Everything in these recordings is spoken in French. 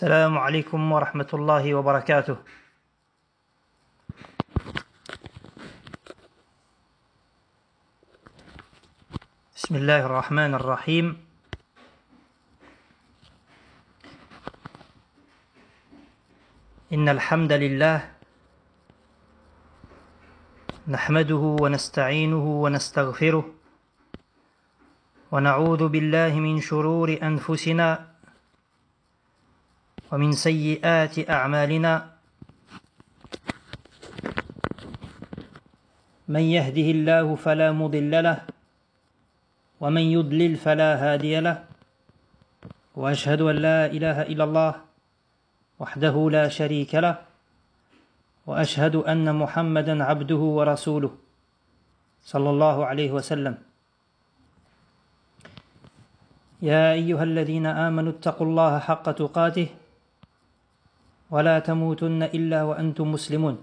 السلام عليكم ورحمة الله وبركاته. بسم الله الرحمن الرحيم. إن الحمد لله نحمده ونستعينه ونستغفره ونعوذ بالله من شرور أنفسنا ومن سيئات أعمالنا من يهده الله فلا مضل له ومن يضلل فلا هادي له وأشهد أن لا إله إلا الله وحده لا شريك له وأشهد أن محمدا عبده ورسوله صلى الله عليه وسلم. يا أيها الذين آمنوا اتقوا الله حق تقاته ولا تموتن إلا وأنتم مسلمون.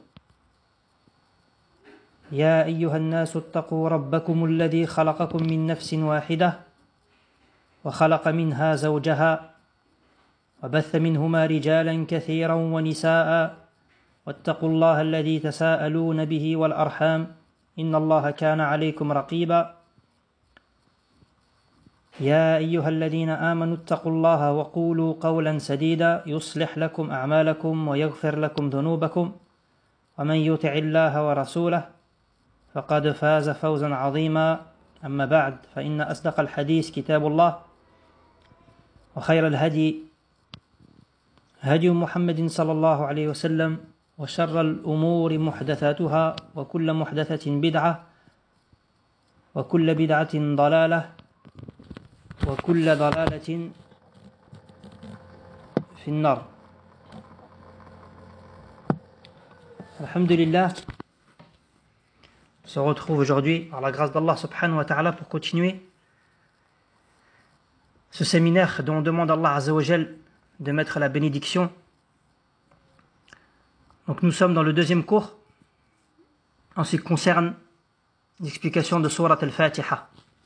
يا أيها الناس اتقوا ربكم الذي خلقكم من نفس واحدة وخلق منها زوجها وبث منهما رجالا كثيرا ونساء واتقوا الله الذي تساءلون به والأرحام إن الله كان عليكم رقيبا. يا أيها الذين آمنوا اتقوا الله وقولوا قولا سديدا يصلح لكم أعمالكم ويغفر لكم ذنوبكم ومن يطع الله ورسوله فقد فاز فوزا عظيما. أما بعد فإن أصدق الحديث كتاب الله وخير الهدي هدي محمد صلى الله عليه وسلم وشر الأمور محدثاتها وكل محدثة بدعة وكل بدعة ضلالة وكل ضلالة في النار. Alhamdulillah, on se retrouve aujourd'hui par la grâce d'Allah subhanahu wa ta'ala pour continuer ce séminaire dont on demande à Allah azza wa jal de mettre la bénédiction. Donc nous sommes dans le deuxième cours en ce qui concerne l'explication de Surat al-Fatiha.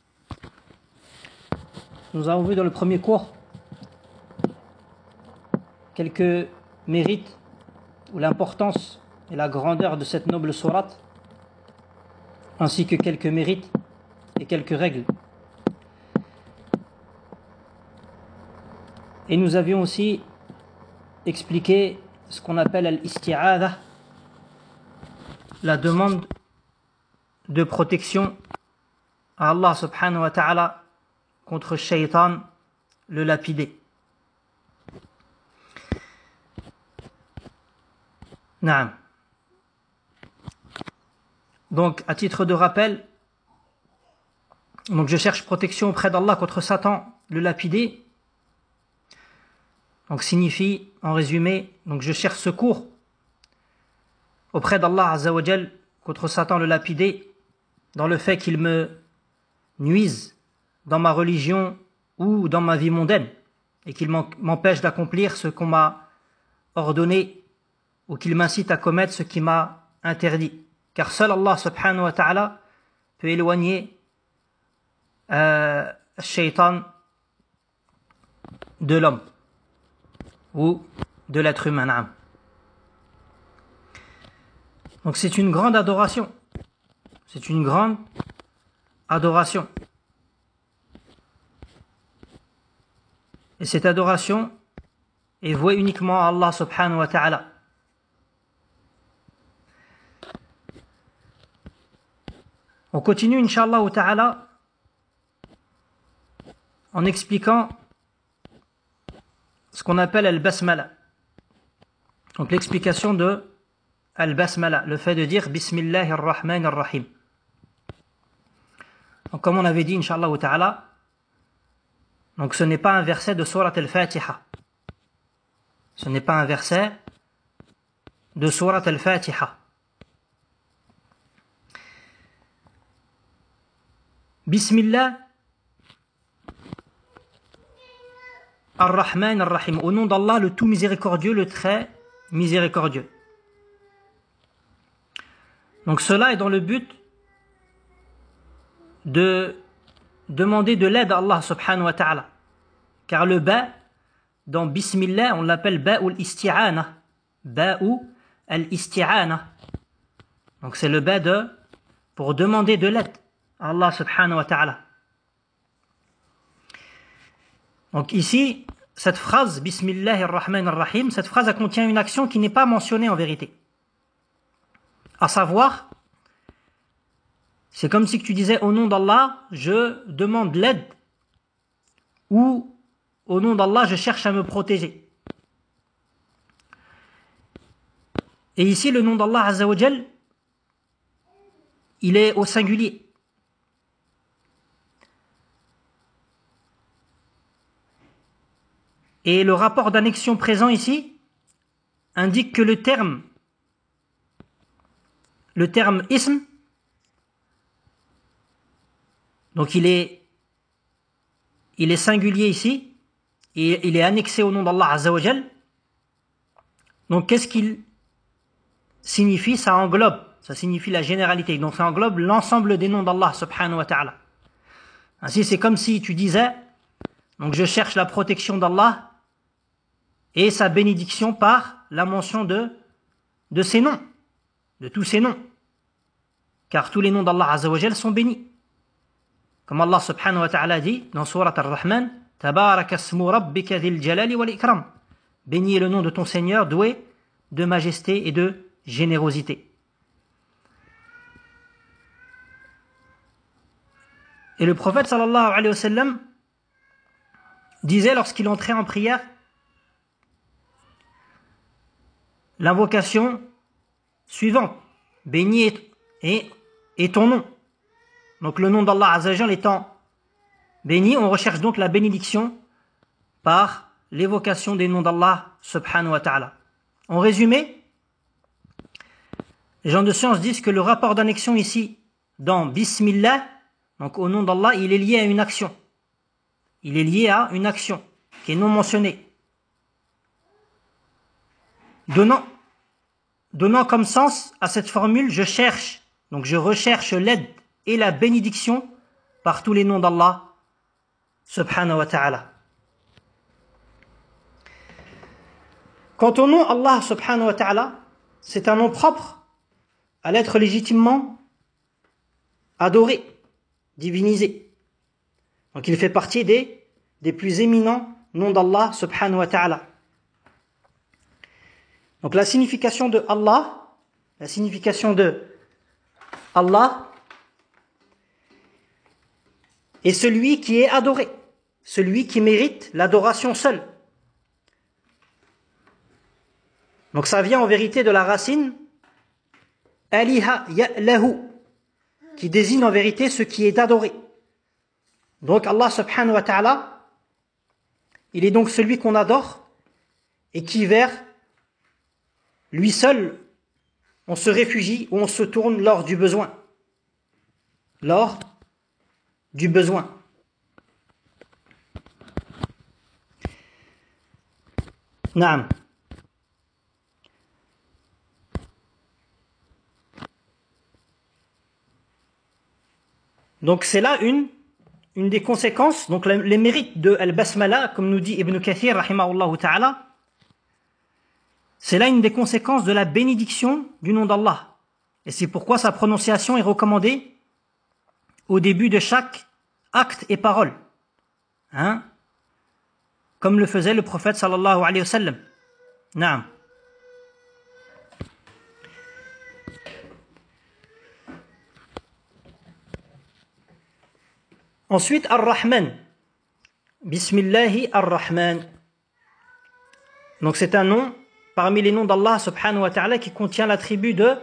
Nous avons vu dans le premier cours quelques mérites ou l'importance et la grandeur de cette noble sourate, ainsi que quelques mérites et quelques règles. Et nous avions aussi expliqué ce qu'on appelle al-isti'adha, la demande de protection à Allah subhanahu wa ta'ala contre Shaitan, le lapidé. Naam. Donc, à titre de rappel, donc je cherche protection auprès d'Allah contre Satan, le lapidé. Donc, signifie, en résumé, donc je cherche secours auprès d'Allah Azza wa Jal contre Satan, le lapidé, dans le fait qu'il me nuise dans ma religion ou dans ma vie mondaine, et qu'il m'empêche d'accomplir ce qu'on m'a ordonné, ou qu'il m'incite à commettre ce qui m'a interdit. Car seul Allah subhanahu wa ta'ala peut éloigner Shaitan de l'homme ou de l'être humain. Donc c'est une grande adoration. C'est une grande adoration. Et cette adoration est vouée uniquement à Allah subhanahu wa ta'ala. On continue, Inch'Allah ta'ala, en expliquant ce qu'on appelle al-basmala. Donc l'explication de al-basmala, le fait de dire Bismillahir Rahmanir Rahim. Donc comme on avait dit, Inch'Allah ta'ala, donc ce n'est pas un verset de Surat al-Fatiha. Ce n'est pas un verset de Surat al-Fatiha. Bismillah ar-Rahman ar-Rahim. Au nom d'Allah, le tout miséricordieux, le très miséricordieux. Donc cela est dans le but de demander de l'aide à Allah subhanahu wa ta'ala. Car le ba dans Bismillah, on l'appelle Ba'ul Isti'ana. Ba'u al-Isti'ana. Donc c'est le ba pour demander de l'aide à Allah subhanahu wa ta'ala. Donc ici, cette phrase, Bismillahir Rahmanir Rahim, cette phrase elle contient une action qui n'est pas mentionnée en vérité. À savoir, c'est comme si tu disais au nom d'Allah, je demande l'aide, ou au nom d'Allah, je cherche à me protéger. Et ici, le nom d'Allah Azza wa Jal, il est au singulier. Et le rapport d'annexion présent ici indique que le terme ism, donc il est singulier ici, et il est annexé au nom d'Allah Azza wa Jal. Donc qu'est-ce qu'il signifie? Ça signifie la généralité. Donc ça englobe l'ensemble des noms d'Allah subhanahu wa ta'ala. Ainsi c'est comme si tu disais, donc je cherche la protection d'Allah et sa bénédiction par la mention de ses noms, de tous ses noms. Car tous les noms d'Allah Azza wa Jal sont bénis. Comme Allah subhanahu wa ta'ala dit dans Surat Ar-Rahman, Tabaraka asmu rabbika dhil jalali wal ikram. Béni est le nom de ton Seigneur doué de majesté et de générosité. Et le prophète sallallahu alayhi wa sallam disait lorsqu'il entrait en prière l'invocation suivante: béni est ton nom. Donc le nom d'Allah Azza wa Jal étant béni, on recherche donc la bénédiction par l'évocation des noms d'Allah subhanahu wa ta'ala. En résumé, les gens de science disent que le rapport d'annexion ici dans Bismillah, donc au nom d'Allah, il est lié à une action. Il est lié à une action qui est non mentionnée. Donnant comme sens à cette formule, je recherche l'aide et la bénédiction par tous les noms d'Allah subhanahu wa ta'ala. Quant au nom Allah subhanahu wa ta'ala, c'est un nom propre à l'être légitimement adoré, divinisé. Donc il fait partie des plus éminents noms d'Allah subhanahu wa ta'ala. Donc la signification de Allah est celui qui est adoré, celui qui mérite l'adoration seule. Donc ça vient en vérité de la racine aliha ya'lahu, qui désigne en vérité ce qui est adoré. Donc Allah subhanahu wa ta'ala, il est donc celui qu'on adore et qui vers lui seul on se réfugie ou on se tourne lors du besoin. Lors du besoin. Naam. Donc c'est là une des conséquences, donc les mérites de Al-Basmala, comme nous dit Ibn Kathir, rahimahullah ta'ala, c'est là une des conséquences de la bénédiction du nom d'Allah. Et c'est pourquoi sa prononciation est recommandée au début de chaque acte et parole. Comme le faisait le prophète sallallahu alayhi wa sallam. Naam. Ensuite, Ar-Rahman. Bismillahi Ar-Rahman. Donc c'est un nom parmi les noms d'Allah subhanahu wa ta'ala qui contient l'attribut de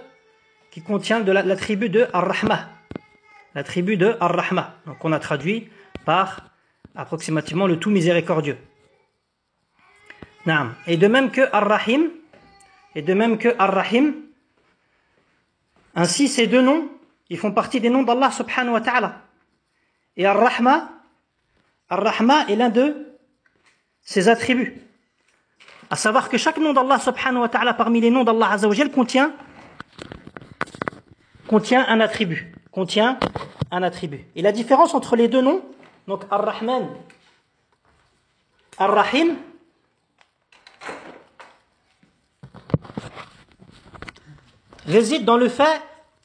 Ar-Rahma. L'attribut de Ar-Rahma. Donc on a traduit par approximativement le tout miséricordieux. Naam. Et de même que Ar-Rahim, ainsi ces deux noms, ils font partie des noms d'Allah subhanahu wa ta'ala. Et Ar-Rahma est l'un de ses attributs. À savoir que chaque nom d'Allah subhanahu wa ta'ala parmi les noms d'Allah Azza wa Jal contient un attribut. Et la différence entre les deux noms, donc Ar-Rahman, Ar-Rahim, réside dans le fait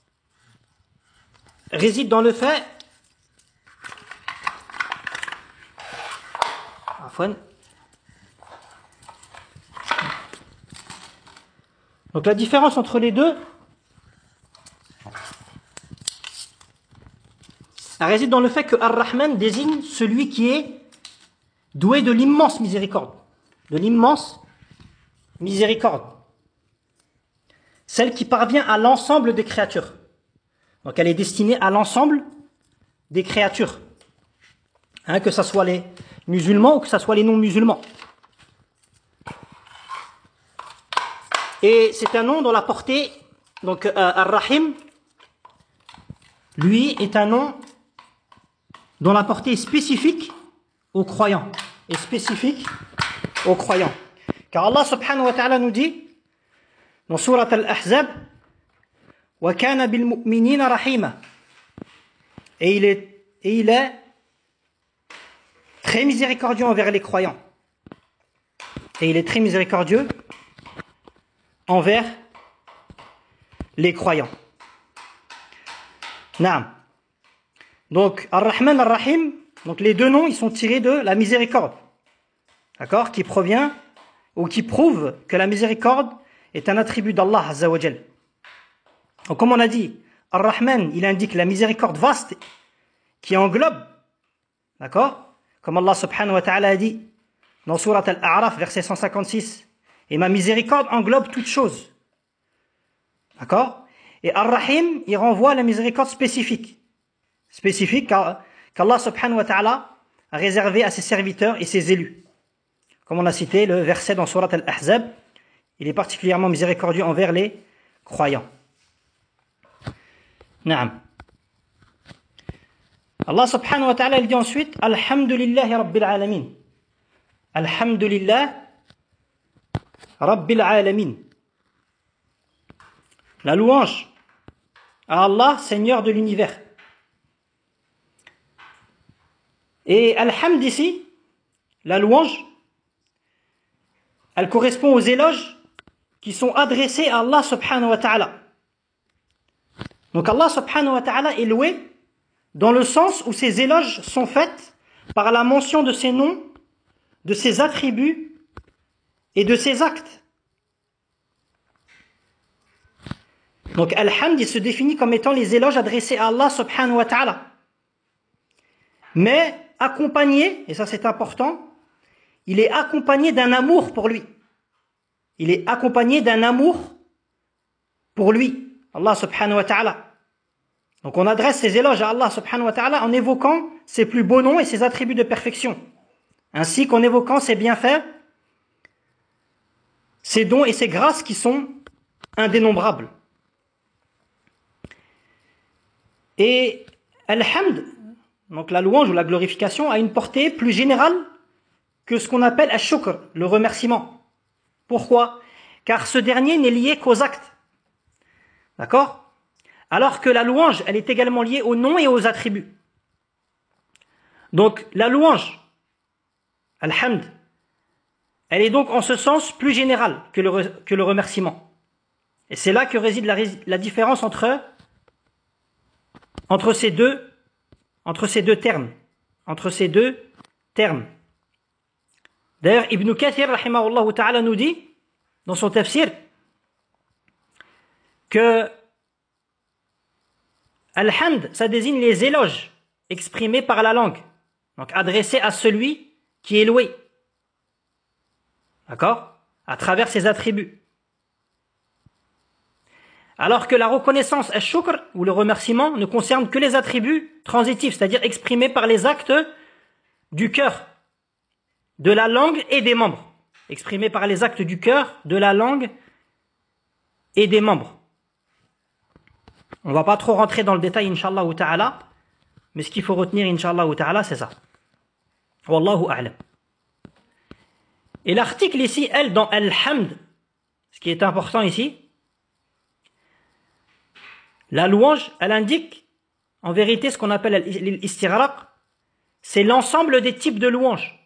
donc la différence entre les deux, elle réside dans le fait que Ar-Rahman désigne celui qui est doué de l'immense miséricorde. De l'immense miséricorde. Celle qui parvient à l'ensemble des créatures. Donc elle est destinée à l'ensemble des créatures. Que ce soit les musulmans ou que ce soit les non-musulmans. Et c'est un nom dont la portée, donc Ar-Rahim, lui est un nom dont la portée est spécifique aux croyants. Est spécifique aux croyants. Car Allah subhanahu wa ta'ala nous dit dans Surat Al-Ahzab wa kana bil mu'minina rahima. Et il est très miséricordieux envers les croyants. Et il est très miséricordieux envers les croyants. Naam. Donc, Ar-Rahman, Ar-Rahim, donc les deux noms, ils sont tirés de la miséricorde. D'accord? Qui provient ou qui prouve que la miséricorde est un attribut d'Allah Azza wa Jal. Donc, comme on a dit, Ar-Rahman, il indique la miséricorde vaste qui englobe, d'accord? Comme Allah subhanahu wa ta'ala a dit dans Surat Al-A'raf, verset 156, et ma miséricorde englobe toutes choses. D'accord? Et Ar-Rahim, il renvoie à la miséricorde spécifique. Spécifique qu'Allah subhanahu wa ta'ala a réservé à ses serviteurs et ses élus. Comme on a cité le verset dans Surat Al-Ahzab, il est particulièrement miséricordieux envers les croyants. Naam. Allah subhanahu wa ta'ala il dit ensuite Alhamdulillahi Rabbil Alamin. Alhamdulillah Rabbil Alamin. La louange à Allah, Seigneur de l'univers. Et Alhamd ici, la louange, elle correspond aux éloges qui sont adressés à Allah subhanahu wa ta'ala. Donc Allah subhanahu wa ta'ala est loué dans le sens où ces éloges sont faits par la mention de ses noms, de ses attributs et de ses actes. Donc Al-Hamd, il se définit comme étant les éloges adressés à Allah subhanahu wa ta'ala. Mais accompagné, et ça c'est important, il est accompagné d'un amour pour lui. Il est accompagné d'un amour pour lui, Allah subhanahu wa ta'ala. Donc on adresse ces éloges à Allah subhanahu wa ta'ala en évoquant ses plus beaux noms et ses attributs de perfection, ainsi qu'en évoquant ses bienfaits, ses dons et ses grâces qui sont indénombrables. Et Al-Hamd, donc la louange ou la glorification, a une portée plus générale que ce qu'on appelle Ash-Shukr, le remerciement. Pourquoi? Car ce dernier n'est lié qu'aux actes. D'accord? Alors que la louange, elle est également liée aux noms et aux attributs. Donc la louange, Al-Hamd, elle est donc en ce sens plus générale que le remerciement. Et c'est là que réside la différence entre ces deux termes. D'ailleurs, Ibn Kathir, rahimahullah ta'ala, nous dit, dans son tafsir, que Al-Hamd, ça désigne les éloges exprimés par la langue, donc adressés à celui qui est loué. D'accord? À travers ses attributs. Alors que la reconnaissance, al-shukr, ou le remerciement, ne concerne que les attributs transitifs, c'est-à-dire exprimés par les actes du cœur, de la langue et des membres. Exprimés par les actes du cœur, de la langue et des membres. On ne va pas trop rentrer dans le détail, Inch'Allah ta'ala, mais ce qu'il faut retenir, Inch'Allah ta'ala, c'est ça. Wallahu a'lam. Et l'article ici, elle, dans Al-Hamd, ce qui est important ici, la louange, elle indique, en vérité, ce qu'on appelle l'istighraq, c'est l'ensemble des types de louanges.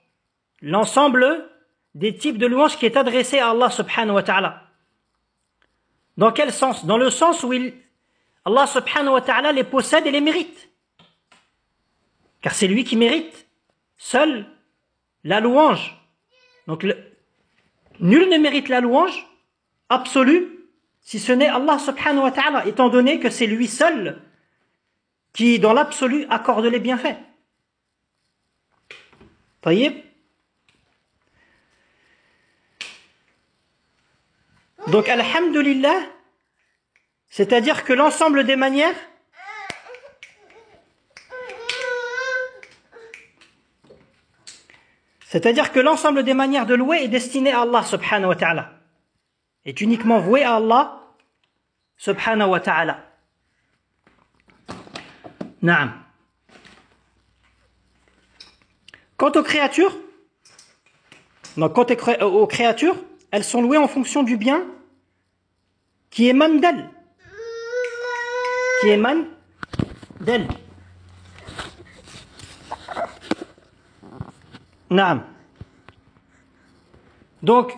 L'ensemble des types de louanges qui est adressé à Allah subhanahu wa ta'ala. Dans quel sens? Dans le sens où Allah subhanahu wa ta'ala les possède et les mérite. Car c'est lui qui mérite seul la louange. Donc nul ne mérite la louange absolue si ce n'est Allah subhanahu wa ta'ala, étant donné que c'est lui seul qui, dans l'absolu, accorde les bienfaits. Taïeb. Donc, alhamdulillah, c'est-à-dire que l'ensemble des manières de louer est destiné à Allah subhanahu wa ta'ala, est uniquement voué à Allah subhanahu wa ta'ala. Naam. Quant aux créatures, elles sont louées en fonction du bien qui émane d'elles. Naam. Donc,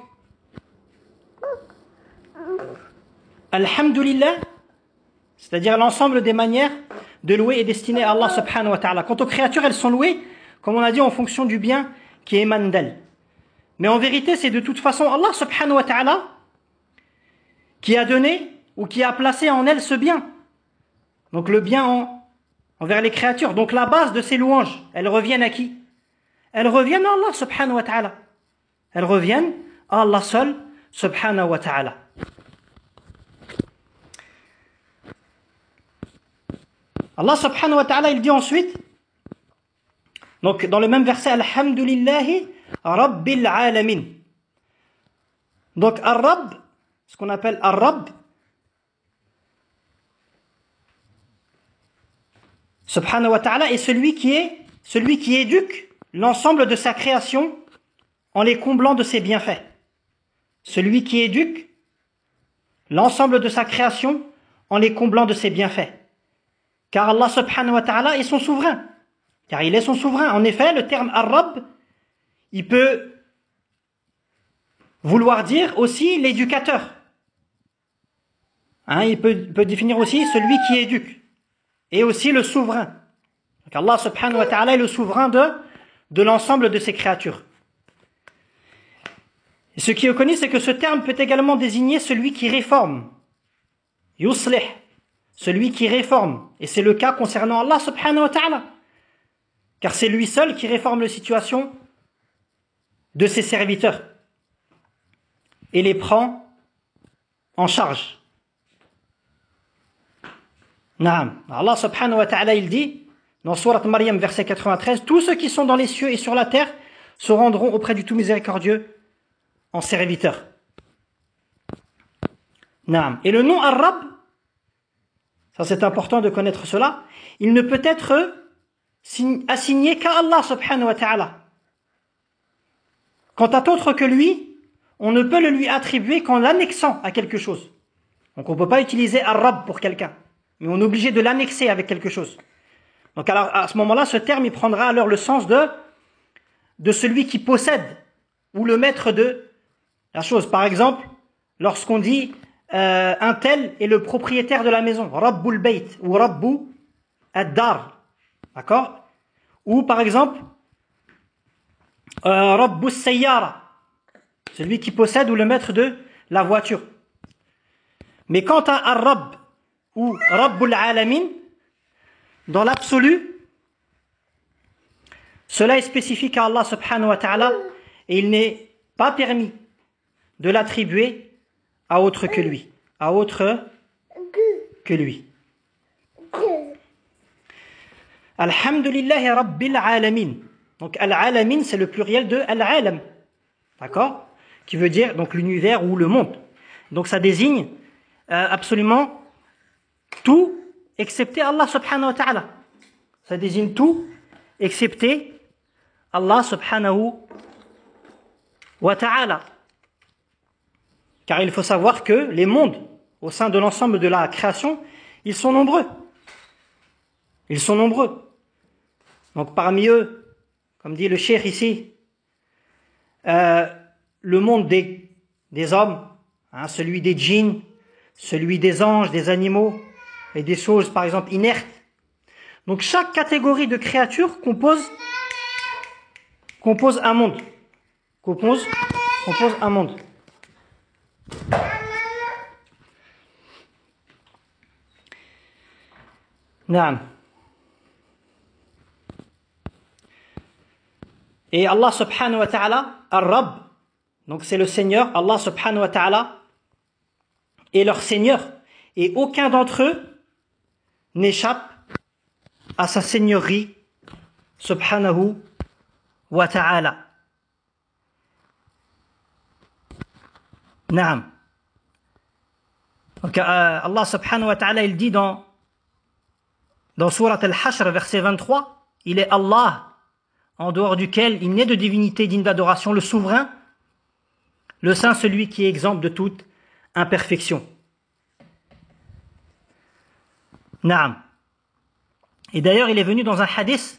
alhamdulillah, c'est-à-dire l'ensemble des manières de louer est destiné à Allah subhanahu wa ta'ala. Quant aux créatures, elles sont louées, comme on a dit, en fonction du bien qui émane d'elles. Mais en vérité, c'est de toute façon Allah subhanahu wa ta'ala qui a donné ou qui a placé en elles ce bien. Donc le bien envers les créatures. Donc la base de ces louanges, elles reviennent à qui? Elles reviennent à Allah subhanahu wa ta'ala. Elles reviennent à Allah seul subhanahu wa ta'ala. Allah subhanahu wa ta'ala, il dit ensuite, donc dans le même verset, Alhamdulillahi Rabbil Alamin. Donc Ar-Rabb, ce qu'on appelle Ar-Rabb, subhanahu wa ta'ala, est celui qui éduque l'ensemble de sa création en les comblant de ses bienfaits. Celui qui éduque l'ensemble de sa création en les comblant de ses bienfaits. Car Allah subhanahu wa ta'ala est son souverain. Car il est son souverain. En effet, le terme Ar-Rabb, il peut vouloir dire aussi l'éducateur. Il peut définir aussi celui qui éduque. Et aussi le souverain. Donc Allah subhanahu wa ta'ala est le souverain de l'ensemble de ses créatures. Et ce qui est connu, c'est que ce terme peut également désigner celui qui réforme. Yuslih. Celui qui réforme. Et c'est le cas concernant Allah subhanahu wa ta'ala. Car c'est lui seul qui réforme la situation de ses serviteurs. Et les prend en charge. Naam. Allah subhanahu wa ta'ala, il dit, dans Sourate Maryam, verset 93, tous ceux qui sont dans les cieux et sur la terre se rendront auprès du tout miséricordieux en serviteurs. Naam. Et le nom Ar-Rabb, ça c'est important de connaître cela, il ne peut être assigné qu'à Allah subhanahu wa ta'ala. Quant à d'autres que lui, on ne peut le lui attribuer qu'en l'annexant à quelque chose. Donc on ne peut pas utiliser Ar-Rabb pour quelqu'un, mais on est obligé de l'annexer avec quelque chose. Donc alors, à ce moment-là, ce terme il prendra alors le sens de celui qui possède, ou le maître de la chose. Par exemple, lorsqu'on dit un tel est le propriétaire de la maison, Rabbul Bayt ou Rabbu ad-Dar, d'accord? Ou par exemple, Rabbus Sayyara, celui qui possède ou le maître de la voiture. Mais quant à Ar-Rabb ou Rabbul Alamin, dans l'absolu, cela est spécifique à Allah subhanahu wa ta'ala et il n'est pas permis de l'attribuer à autre que lui. Alhamdulillahi Rabbil Alamin. Donc Al-Alamin, c'est le pluriel de Al-Alam. D'accord? Qui veut dire donc l'univers ou le monde. Donc ça désigne absolument tout excepté Allah subhanahu wa ta'ala. Ça désigne tout excepté Allah subhanahu wa ta'ala. Car il faut savoir que les mondes, au sein de l'ensemble de la création, ils sont nombreux. Ils sont nombreux. Donc parmi eux, comme dit le cheikh ici, le monde des hommes, celui des djinns, celui des anges, des animaux et des choses par exemple inertes. Donc chaque catégorie de créatures compose un monde. Compose un monde. Naam. Et Allah subhanahu wa ta'ala, Ar-Rabb, donc c'est le Seigneur, Allah subhanahu wa ta'ala est leur Seigneur. Et aucun d'entre eux n'échappe à sa seigneurie subhanahu wa ta'ala. Naam. Donc Allah subhanahu wa ta'ala il dit dans Surat Al-Hashr verset 23, il est Allah en dehors duquel il n'est de divinité digne d'adoration, le souverain, le saint, celui qui est exempt de toute imperfection. Naam. Et d'ailleurs, il est venu dans un hadith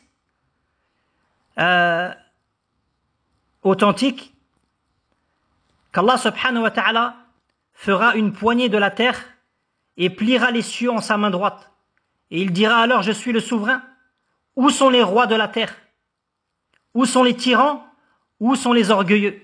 authentique qu'Allah subhanahu wa ta'ala fera une poignée de la terre et pliera les cieux en sa main droite. Et il dira alors, je suis le souverain. Où sont les rois de la terre? Où sont les tyrans? Où sont les orgueilleux?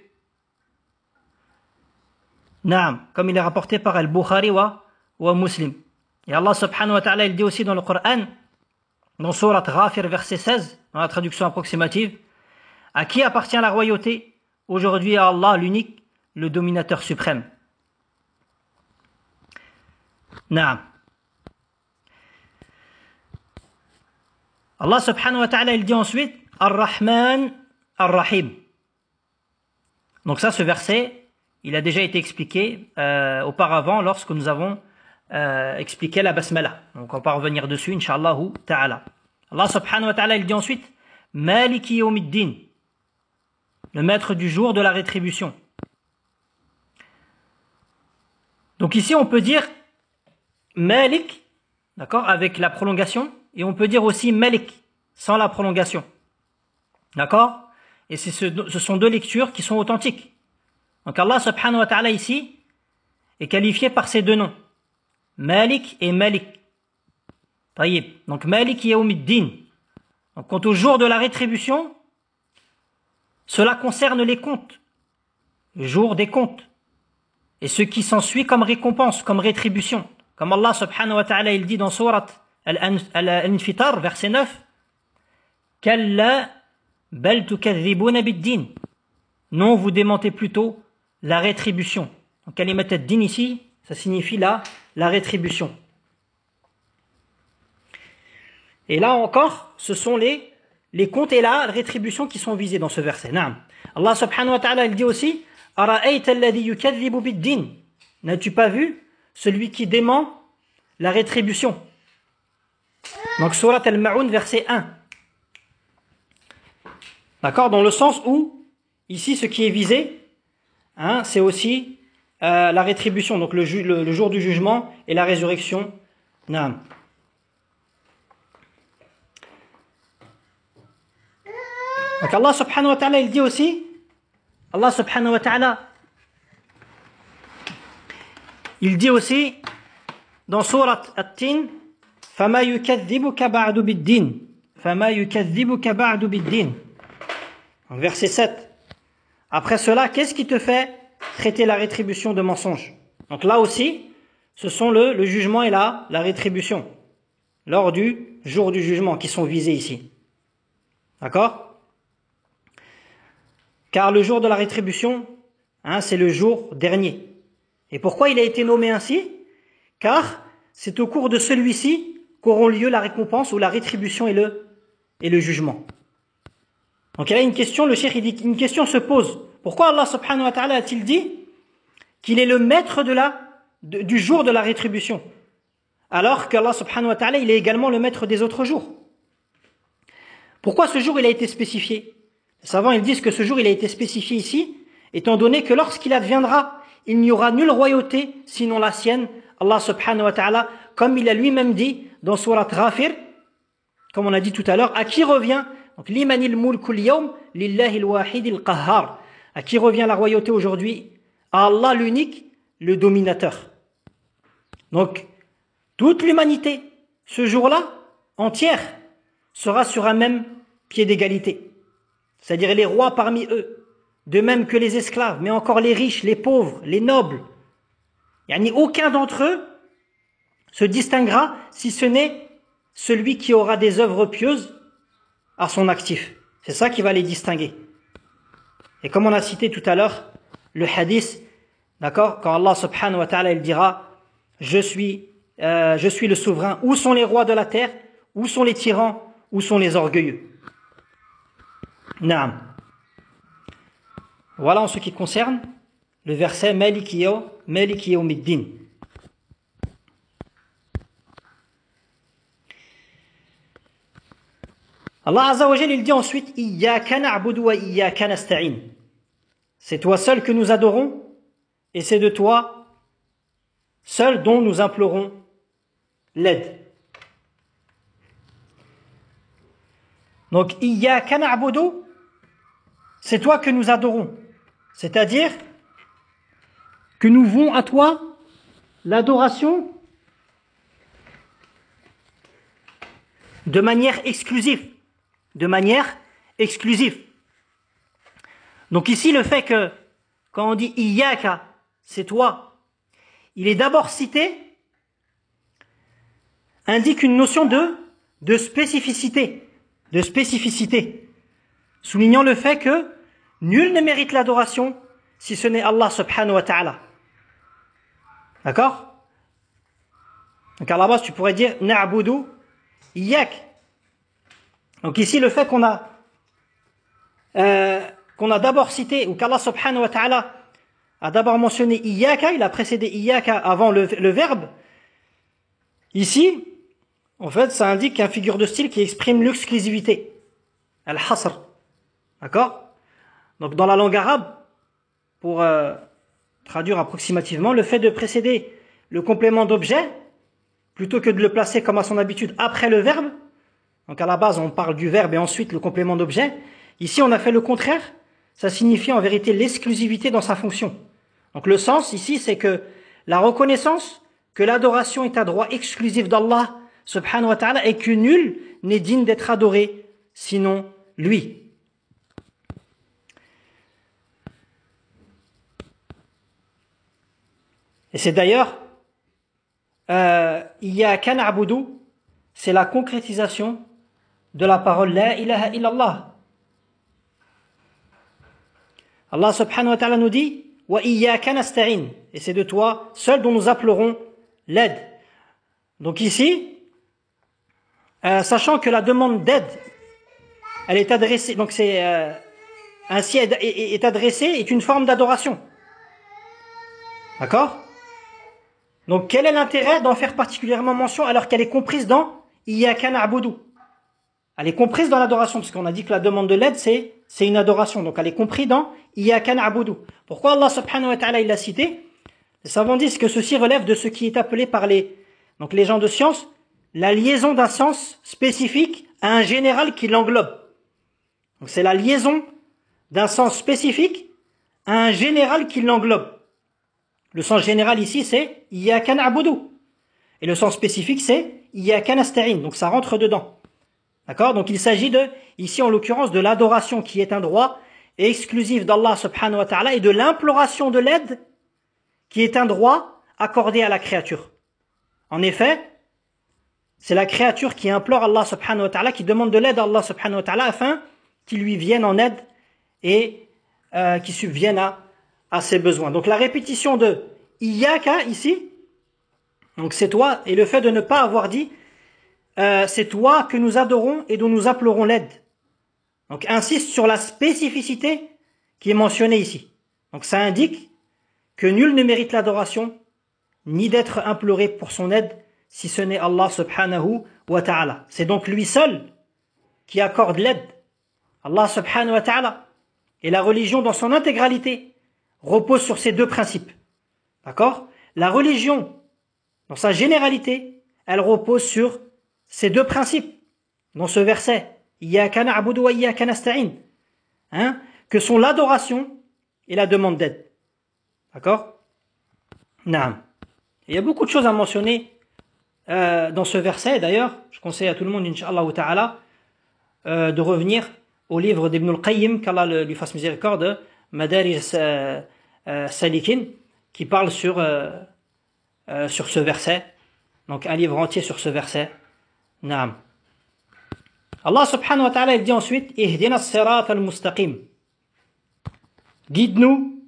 Naam, comme il est rapporté par Al-Bukhari wa Muslim. Et Allah subhanahu wa ta'ala, il dit aussi dans le Coran, dans Surat Ghafir, verset 16, dans la traduction approximative, à qui appartient la royauté? Aujourd'hui à Allah, l'unique, le dominateur suprême. Naam. Allah subhanahu wa ta'ala, il dit ensuite, Ar-Rahman, Ar-Rahim. Donc ça, ce verset, il a déjà été expliqué auparavant lorsque nous avons expliqué la basmala. Donc on va revenir dessus, Inch'Allah ta'ala. Allah subhanahu wa ta'ala, il dit ensuite, Maliki yawmiddin, le maître du jour de la rétribution. Donc ici, on peut dire Malik, d'accord, avec la prolongation, et on peut dire aussi Malik, sans la prolongation. D'accord? Et ce sont deux lectures qui sont authentiques. Donc Allah subhanahu wa ta'ala ici est qualifié par ces deux noms. Malik et Malik. Taïb. Donc Malik yawmiddin. Donc quant au jour de la rétribution, cela concerne les comptes. Le jour des comptes. Et ce qui s'ensuit comme récompense, comme rétribution. Comme Allah subhanahu wa ta'ala il dit dans Surat Al-Infitar, verset 9, Kalla bal tukadhibuna bid-din. Non, vous démentez plutôt la rétribution. Donc kalimat ad-din ici, ça signifie la rétribution. Et là encore, ce sont les comptes et la rétribution qui sont visés dans ce verset. Naam. Allah subhanahu wa ta'ala il dit aussi, Ara'ayta alladhi yukadhibu bid-din. N'as-tu pas vu celui qui dément la rétribution? Donc Surat Al-Ma'un, verset 1. D'accord? Dans le sens où, ici, ce qui est visé, hein, c'est aussi la rétribution, donc le jour du jugement et la résurrection. Naam. Donc Allah subhanahu wa ta'ala, il dit aussi, Allah subhanahu wa ta'ala, il dit aussi, dans Surat At-Tin, فَمَا يُكَذِّبُكَ بَعْدُ بِالدِّينِ فَمَا يُكَذِّبُكَ بَعْدُ بِالدِّينِ. Verset 7. Après cela, qu'est-ce qui te fait traiter la rétribution de mensonge? Donc là aussi, ce sont le jugement et la rétribution lors du jour du jugement qui sont visés ici. D'accord? Car le jour de la rétribution, hein, c'est le jour dernier. Et pourquoi il a été nommé ainsi? Car c'est au cours de celui-ci qu'auront lieu la récompense ou la rétribution et le jugement. Donc il y a une question, le cheikh il dit une question se pose. Pourquoi Allah subhanahu wa ta'ala a-t-il dit qu'il est le maître du jour de la rétribution, alors qu'Allah subhanahu wa ta'ala il est également le maître des autres jours? Pourquoi ce jour il a été spécifié? Les savants ils disent que ce jour il a été spécifié ici, étant donné que lorsqu'il adviendra, il n'y aura nulle royauté sinon la sienne. Allah subhanahu wa ta'ala, comme il a lui-même dit dans Surat Ghafir, comme on a dit tout à l'heure, à qui revient donc limanil mulkul yawm lillahi al-wahid al-qahhar. À qui revient la royauté aujourd'hui? À Allah l'unique, le dominateur. Donc, toute l'humanité, ce jour-là, entière, sera sur un même pied d'égalité. C'est-à-dire les rois parmi eux, de même que les esclaves, mais encore les riches, les pauvres, les nobles. Aucun d'entre eux se distinguera si ce n'est celui qui aura des œuvres pieuses à son actif. C'est ça qui va les distinguer. Et comme on a cité tout à l'heure, le hadith, d'accord, quand Allah subhanahu wa ta'ala il dira je suis le souverain, où sont les rois de la terre, où sont les tyrans, où sont les orgueilleux. Naam. Voilà en ce qui concerne le verset Maliki yawmiddin. Allah Azza wa Jalla il dit ensuite Iyyaka na'budu wa iyyaka nasta'in. C'est toi seul que nous adorons et c'est de toi seul dont nous implorons l'aide. Donc Iyyaka na'budu, c'est toi que nous adorons. C'est-à-dire que nous vouons à toi l'adoration de manière exclusive. De manière exclusive. Donc ici, le fait que, quand on dit Iyyaka, c'est toi, il est d'abord cité, indique une notion de spécificité. De spécificité. Soulignant le fait que nul ne mérite l'adoration si ce n'est Allah subhanahu wa ta'ala. D'accord? Donc à la base, tu pourrais dire Na'budu Iyyak. Donc ici, le fait qu'on a d'abord cité, ou qu'Allah subhanahu wa ta'ala a d'abord mentionné Iyyaka, il a précédé Iyyaka avant le verbe. Ici, en fait, ça indique un figure de style qui exprime l'exclusivité. Al-Hasr. D'accord? Donc dans la langue arabe, pour traduire approximativement, le fait de précéder le complément d'objet, plutôt que de le placer comme à son habitude après le verbe, donc à la base on parle du verbe et ensuite le complément d'objet, ici on a fait le contraire, ça signifie en vérité l'exclusivité dans sa fonction. Donc le sens ici c'est que la reconnaissance que l'adoration est un droit exclusif d'Allah subhanahu wa ta'ala et que nul n'est digne d'être adoré sinon lui. Et c'est d'ailleurs Iyyaka na'budu, c'est la concrétisation de la parole La ilaha illallah. Allah subhanahu wa ta'ala nous dit Wa iyyaka nasta'in, et c'est de toi seul dont nous implorons l'aide. Donc ici, sachant que la demande d'aide, elle est adressée, donc c'est ainsi est adressée, est une forme d'adoration. D'accord? Donc quel est l'intérêt d'en faire particulièrement mention alors qu'elle est comprise dans Iyyaka na'budu? Elle est comprise dans l'adoration, parce qu'on a dit que la demande de l'aide, c'est une adoration. Donc elle est comprise dans Iyyaka na'budu. Pourquoi Allah subhanahu wa ta'ala il l'a cité? Les savants disent que ceci relève de ce qui est appelé par les gens de science, la liaison d'un sens spécifique à un général qui l'englobe. Donc c'est la liaison d'un sens spécifique à un général qui l'englobe. Le sens général ici c'est Iyyaka na'budu. Et le sens spécifique c'est Iyyaka nasta'in. Donc ça rentre dedans. D'accord? Donc il s'agit ici en l'occurrence de l'adoration qui est un droit exclusif d'Allah subhanahu wa ta'ala et de l'imploration de l'aide qui est un droit accordé à la créature. En effet, c'est la créature qui implore Allah subhanahu wa ta'ala, qui demande de l'aide à Allah subhanahu wa ta'ala afin qu'il lui vienne en aide et qu'il subvienne à ses besoins. Donc la répétition de Iyyaka ici, donc c'est toi, et le fait de ne pas avoir dit c'est toi que nous adorons et dont nous implorons l'aide. Donc insiste sur la spécificité qui est mentionnée ici. Donc ça indique que nul ne mérite l'adoration ni d'être imploré pour son aide si ce n'est Allah subhanahu wa ta'ala. C'est donc lui seul qui accorde l'aide. Allah subhanahu wa ta'ala. Et la religion dans son intégralité repose sur ces deux principes. D'accord? La religion dans sa généralité, elle repose sur ces deux principes dans ce verset. Iyyaka na'budu wa iyyaka nasta'in. Que sont l'adoration et la demande d'aide. D'accord? Naam. Il y a beaucoup de choses à mentionner dans ce verset. D'ailleurs, je conseille à tout le monde, Inch'Allah ta'ala, de revenir au livre d'Ibn al-Qayyim, qu'Allah lui fasse miséricorde, Madarij Salikin, qui parle sur ce verset. Donc un livre entier sur ce verset. Naam. Allah subhanahu wa ta'ala, il dit ensuite, Ihdina as-sirat al-mustaqim. Guide-nous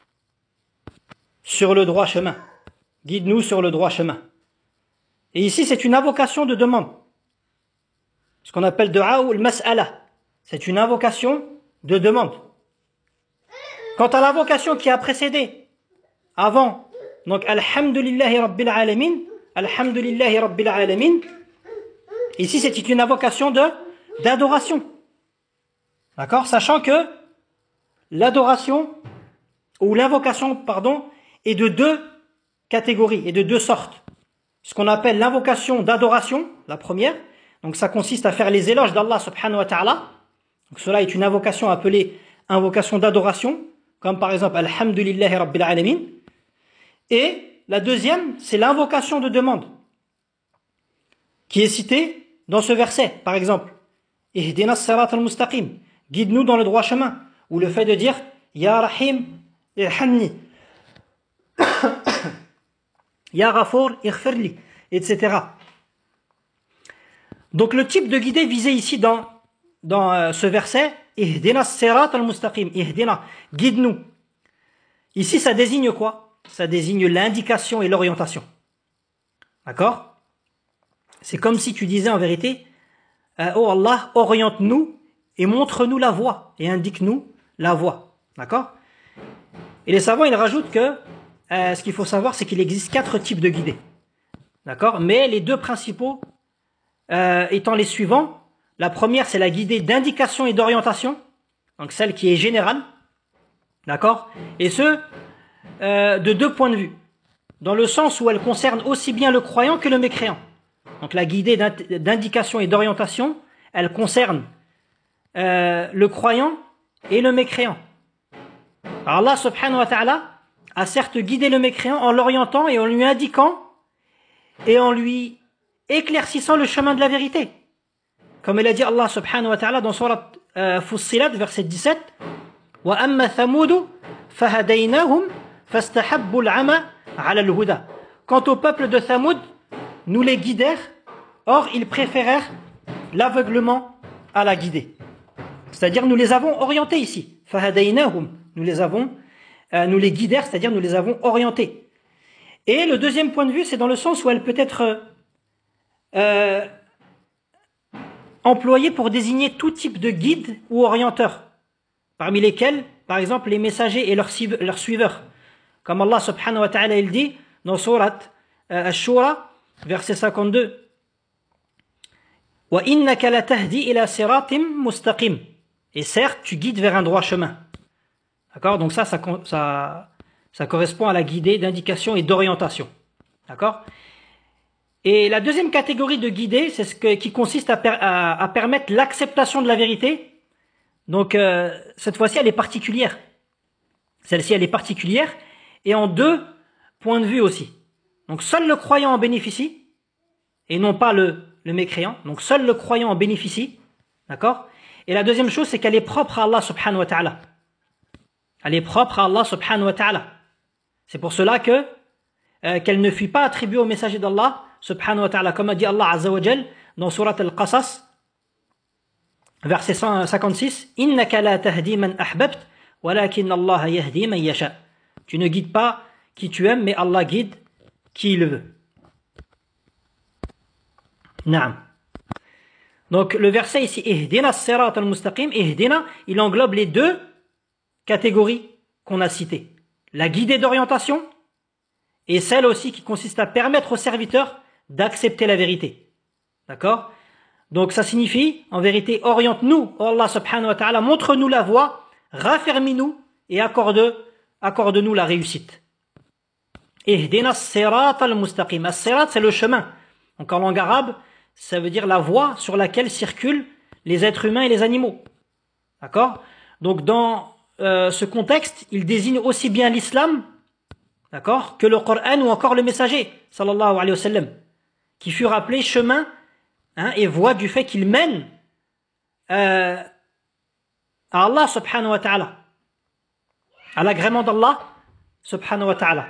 sur le droit chemin. Guide-nous sur le droit chemin. Et ici, c'est une invocation de demande. Ce qu'on appelle du'a ou al-mas'ala. C'est une invocation de demande. Quant à l'invocation qui a précédé, avant, donc Alhamdulillahi Rabbil Alamin, Alhamdulillahi Rabbil Alamin, ici c'est une invocation d'adoration. D'accord? Sachant que l'adoration, ou l'invocation, pardon, est de deux catégories, et de deux sortes. Ce qu'on appelle l'invocation d'adoration, la première, donc ça consiste à faire les éloges d'Allah subhanahu wa ta'ala. Donc cela est une invocation appelée invocation d'adoration, comme par exemple Alhamdulillahi Rabbil Alamin. Et la deuxième, c'est l'invocation de demande, qui est citée dans ce verset, par exemple. Ihdina as-sirat al-mustaqim, guide-nous dans le droit chemin. Ou le fait de dire Ya Rahim, irhamni. Ya Ghafour, ighfirli, etc. Donc le type de guidée visé ici dans ce verset, Ihdina as-sirat al-mustaqim, Ihdina, guide-nous. Ici, ça désigne quoi? Ça désigne l'indication et l'orientation. D'accord? C'est comme si tu disais en vérité, oh Allah, oriente-nous et montre-nous la voie et indique-nous la voie. D'accord? Et les savants, ils rajoutent que ce qu'il faut savoir, c'est qu'il existe 4 types de guidées. D'accord? Mais les deux principaux étant les suivants. La première, c'est la guidée d'indication et d'orientation, donc celle qui est générale, d'accord? Et ce, de deux points de vue, dans le sens où elle concerne aussi bien le croyant que le mécréant. Donc la guidée d'indication et d'orientation, elle concerne le croyant et le mécréant. Alors Allah subhanahu wa ta'ala a certes guidé le mécréant en l'orientant et en lui indiquant et en lui éclaircissant le chemin de la vérité. Comme il a dit Allah subhanahu wa ta'ala dans Surat Fussilat, verset 17, Wa amma thamoud fahadaynahum fastahabbu al-'ama 'ala al-huda. Quant au peuple de Thamoud, nous les guidèrent, or ils préférèrent l'aveuglement à la guidée. C'est-à-dire nous les avons orientés ici. Fahadaynahum, nous les guidèrent, c'est-à-dire nous les avons orientés. Et le deuxième point de vue, c'est dans le sens où elle peut être employé pour désigner tout type de guide ou orienteur, parmi lesquels, par exemple, les messagers et leurs suiveurs. Comme Allah subhanahu wa ta'ala il dit dans Surat Ash-Shura, verset 52, Wa innaka latahdi ila siratim mustaqim. Et certes, tu guides vers un droit chemin. D'accord? Donc ça correspond à la guidée d'indication et d'orientation. D'accord? Et la deuxième catégorie de guidée, c'est qui consiste à permettre l'acceptation de la vérité. Donc, cette fois-ci, elle est particulière. Celle-ci, elle est particulière et en deux points de vue aussi. Donc, seul le croyant en bénéficie et non pas le mécréant. Donc, seul le croyant en bénéficie. D'accord? Et la deuxième chose, c'est qu'elle est propre à Allah subhanahu wa ta'ala. Elle est propre à Allah subhanahu wa ta'ala. C'est pour cela que qu'elle ne fut pas attribuée au messager d'Allah subhanahu wa ta'ala, comme a dit Allah azza wa jal dans Surat Al-Qasas, verset 56, Innaka la tahdi man ahbabt, walakin Allah yahdi man yasha. Tu ne guides pas qui tu aimes, mais Allah guide qui il veut. Naam. Donc le verset ici, Ihdina as-sirat al-mustaqim, Ihdina, il englobe les deux catégories qu'on a citées. La guidée d'orientation et celle aussi qui consiste à permettre aux serviteurs d'accepter la vérité. D'accord? Donc ça signifie, en vérité, oriente-nous, oh Allah subhanahu wa ta'ala, montre-nous la voie, raffermis-nous et accorde-nous la réussite. Ihdina as-sirat al-mustaqim. As-sirat, c'est le chemin. Donc en langue arabe, ça veut dire la voie sur laquelle circulent les êtres humains et les animaux. D'accord? Donc dans ce contexte, il désigne aussi bien l'islam, d'accord, que le Coran ou encore le messager, sallallahu alayhi wa sallam, qui fut rappelé chemin et voie du fait qu'il mène à Allah subhanahu wa ta'ala, à l'agrément d'Allah subhanahu wa ta'ala.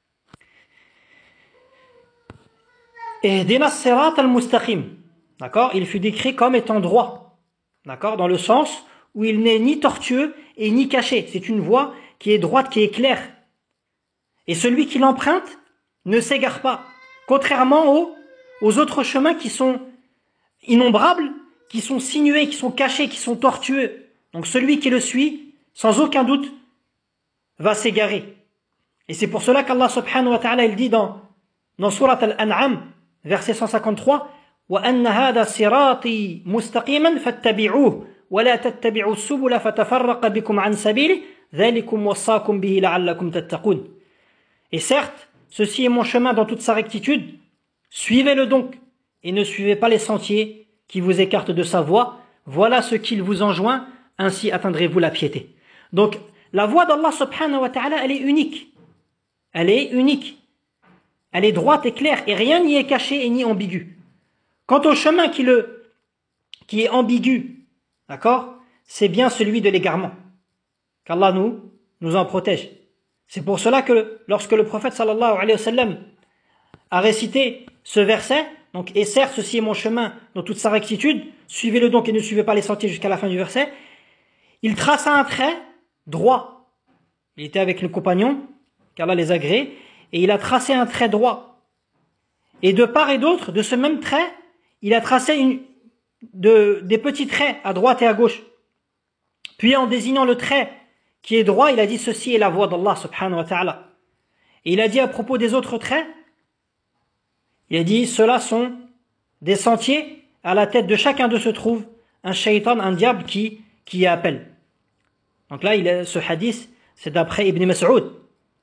Ihdina as-sirat al-mustaqim, d'accord, il fut décrit comme étant droit, d'accord, dans le sens où il n'est ni tortueux et ni caché. C'est une voie qui est droite, qui est claire. Et celui qui l'emprunte ne s'égare pas, contrairement aux autres chemins qui sont innombrables, qui sont sinueux, qui sont cachés, qui sont tortueux. Donc celui qui le suit, sans aucun doute, va s'égarer. Et c'est pour cela qu'Allah subhanahu wa ta'ala, il dit dans Surat Al-An'am, verset 153, وَأَنَّ هَذَا صِرَاطِي مُسْتَقِيمًا فَاتَّبِعُوهُ وَلَا تَتَّبِعُوا السُّبُلَ فَتَفَرَّقَ بِكُمْ عَنْ سَبِيلِهِ ذَلِكُمْ وَصَّاكُمْ بِهِ لَعَلَّكُمْ تَتَّقُونَ. Et certes, ceci est mon chemin dans toute sa rectitude, suivez-le donc, et ne suivez pas les sentiers qui vous écartent de sa voie, voilà ce qu'il vous enjoint, ainsi atteindrez-vous la piété. Donc, la voie d'Allah subhanahu wa ta'ala, elle est unique. Elle est unique. Elle est droite et claire, et rien n'y est caché et ni ambigu. Quant au chemin qui est ambigu, d'accord, c'est bien celui de l'égarement. Qu'Allah nous en protège. C'est pour cela que lorsque le prophète sallallahu alayhi wa sallam a récité ce verset, donc, et certes ceci est mon chemin dans toute sa rectitude, suivez-le donc et ne suivez pas les sentiers jusqu'à la fin du verset, il traça un trait droit. Il était avec le compagnon, qu'Allah les agréé, et il a tracé un trait droit. Et de part et d'autre, de ce même trait, il a tracé des petits traits à droite et à gauche. Puis en désignant le trait qui est droit, il a dit ceci est la voie d'Allah subhanahu wa ta'ala. Et il a dit à propos des autres traits, il a dit ceux-là sont des sentiers, à la tête de chacun d'eux se trouve un shaitan, un diable qui y appelle. Donc là, ce hadith, c'est d'après Ibn Mas'ud.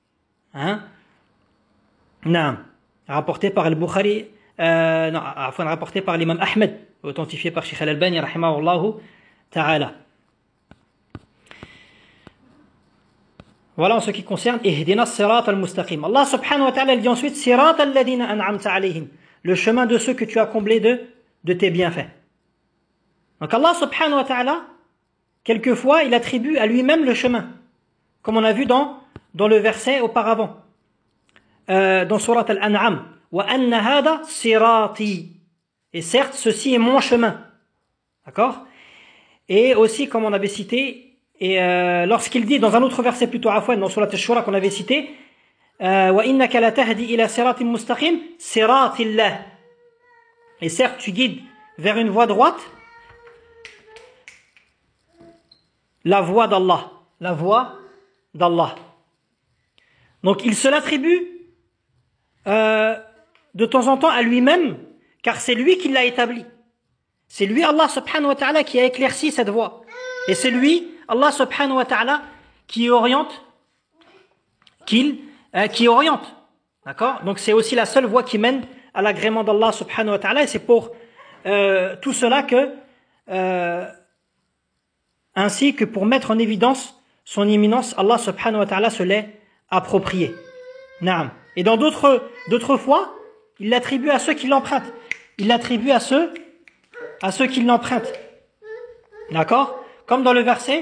Non, rapporté par al-Bukhari, rapporté par l'imam Ahmed, authentifié par Sheikh al-Albani, rahimahullahu ta'ala. Voilà en ce qui concerne Ihdina as-sirat al-mustaqim. Allah subhanahu wa ta'ala dit ensuite Sirat alladhina an'amta alayhim, le chemin de ceux que tu as comblés de tes bienfaits. Donc Allah subhanahu wa ta'ala, quelquefois, il attribue à lui-même le chemin, comme on a vu dans le verset auparavant, dans Surat Al-An'am. Wa anna hada sirati. Et certes, ceci est mon chemin. D'accord? Et aussi, comme on avait cité, et lorsqu'il dit dans un autre verset plutôt afwan, dans Surat Al-Shura qu'on avait cité, wa innaka la tahdi ila siratin mustaqim siratillah. Et certes, tu guides vers une voie droite, la voie d'Allah. La voie d'Allah. Donc il se l'attribue de temps en temps à lui-même, car c'est lui qui l'a établi. C'est lui, Allah subhanahu wa ta'ala, qui a éclairci cette voie. Et c'est lui, Allah subhanahu wa ta'ala, qui oriente. D'accord? Donc c'est aussi la seule voie qui mène à l'agrément d'Allah subhanahu wa ta'ala. Et c'est pour tout cela que ainsi que pour mettre en évidence son imminence, Allah subhanahu wa ta'ala se l'est approprié. Naam. Et dans d'autres fois, il l'attribue à ceux qui l'empruntent. Il l'attribue à ceux qui l'empruntent. D'accord? Comme dans le verset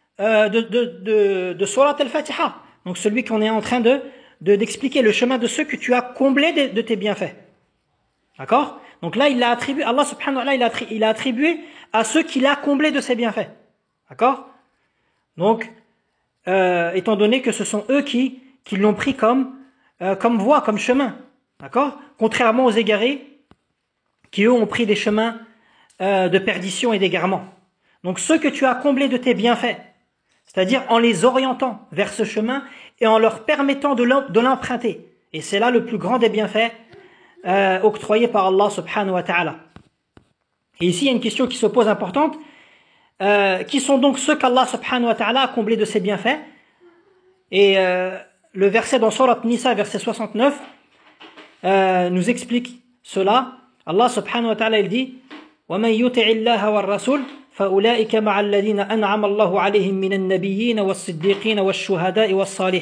de Surat Al-Fatiha. Donc celui qu'on est en train d'expliquer, le chemin de ceux que tu as comblés de tes bienfaits. D'accord? Donc là, il l'a attribué, Allah subhanahu wa ta'ala, il a attribué à ceux qu'il a comblés de ses bienfaits. D'accord? Donc, étant donné que ce sont eux qui l'ont pris comme voie, comme chemin. D'accord? Contrairement aux égarés, qui eux ont pris des chemins de perdition et d'égarement. Donc ceux que tu as comblés de tes bienfaits, c'est-à-dire en les orientant vers ce chemin et en leur permettant de l'emprunter. Et c'est là le plus grand des bienfaits octroyés par Allah subhanahu wa ta'ala. Et ici, il y a une question qui se pose importante. Qui sont donc ceux qu'Allah subhanahu wa ta'ala a comblés de ses bienfaits? Et le verset dans Surat Nisa, verset 69, nous explique cela. Allah subhanahu wa ta'ala, il dit وَمَنْ يُطِعِ اللَّهَ وَالرَّسُولَ فَأُولَٰئِكَ مَعَ الَّذِينَ أَنْعَمَ اللَّهُ عَلَيْهِمْ مِنَ النَّبِيِّينَ وَالصِّدِّيقِينَ وَالشُّهَدَاءِ وَالصَّالِحِينَ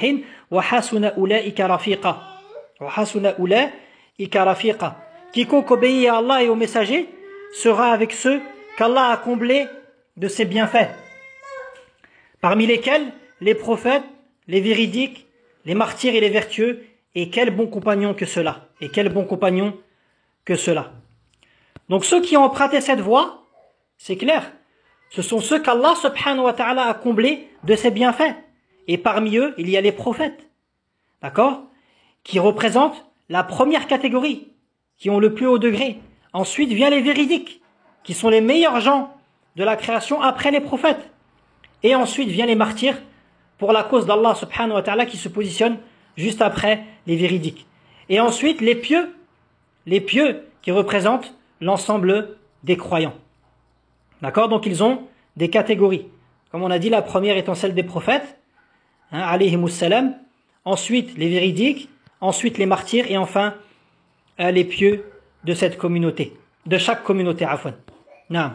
وحسن أولئك رفيقا وحسن أولئك رفيقا. Quiconque obéit à Allah et aux messagers sera avec ceux qu'Allah a comblés de ses bienfaits, parmi lesquels les prophètes, les véridiques, les martyrs et les vertueux. Et quel bon compagnon que cela. Et quel bon compagnon que cela. Donc ceux qui ont emprunté cette voie, c'est clair, ce sont ceux qu'Allah subhanahu wa ta'ala a comblés de ses bienfaits. Et parmi eux, il y a les prophètes, d'accord, qui représentent la première catégorie, qui ont le plus haut degré. Ensuite vient les véridiques, qui sont les meilleurs gens de la création après les prophètes. Et ensuite vient les martyrs pour la cause d'Allah subhanahu wa ta'ala qui se positionnent juste après les véridiques. Et ensuite les pieux qui représentent l'ensemble des croyants. D'accord? Donc ils ont des catégories. Comme on a dit, la première étant celle des prophètes, alayhimus salam, ensuite les véridiques, ensuite les martyrs et enfin les pieux de cette communauté, de chaque communauté, afwan. Naam.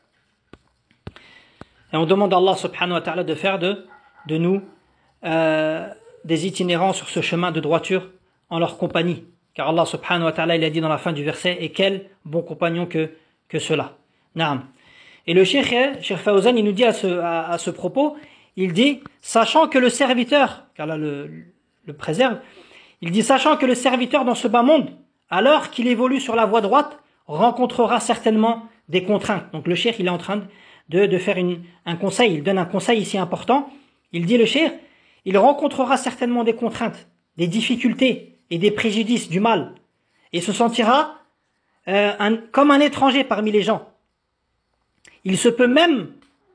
Et on demande à Allah subhanahu wa ta'ala de faire de nous des itinérants sur ce chemin de droiture en leur compagnie. Car Allah subhanahu wa ta'ala, il a dit dans la fin du verset, et quel bon compagnon que cela. Naam. Et le Cheikh Fawzan, il nous dit à ce propos, il dit, sachant que le serviteur, car là le préserve, il dit, sachant que le serviteur dans ce bas monde, alors qu'il évolue sur la voie droite, rencontrera certainement des contraintes. Donc le Cheikh, il est en train de faire un conseil, il donne un conseil ici important. Il dit, le Cheikh, il rencontrera certainement des contraintes, des difficultés et des préjudices, du mal, et se sentira comme un étranger parmi les gens. Il se peut même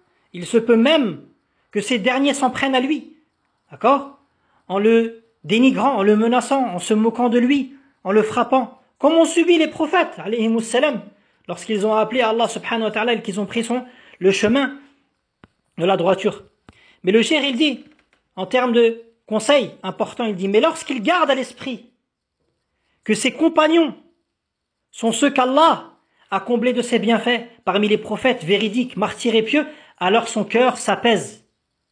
que ces derniers s'en prennent à lui, d'accord, en le dénigrant, en le menaçant, en se moquant de lui, en le frappant, comme ont subi les prophètes, alayhimus salam, lorsqu'ils ont appelé Allah subhanahu wa ta'ala et qu'ils ont pris le chemin de la droiture. Mais le cheikh, il dit, en termes de conseil important, il dit, mais lorsqu'il garde à l'esprit que ses compagnons sont ceux qu'Allah a comblés de ses bienfaits parmi les prophètes véridiques, martyrs et pieux, alors son cœur s'apaise.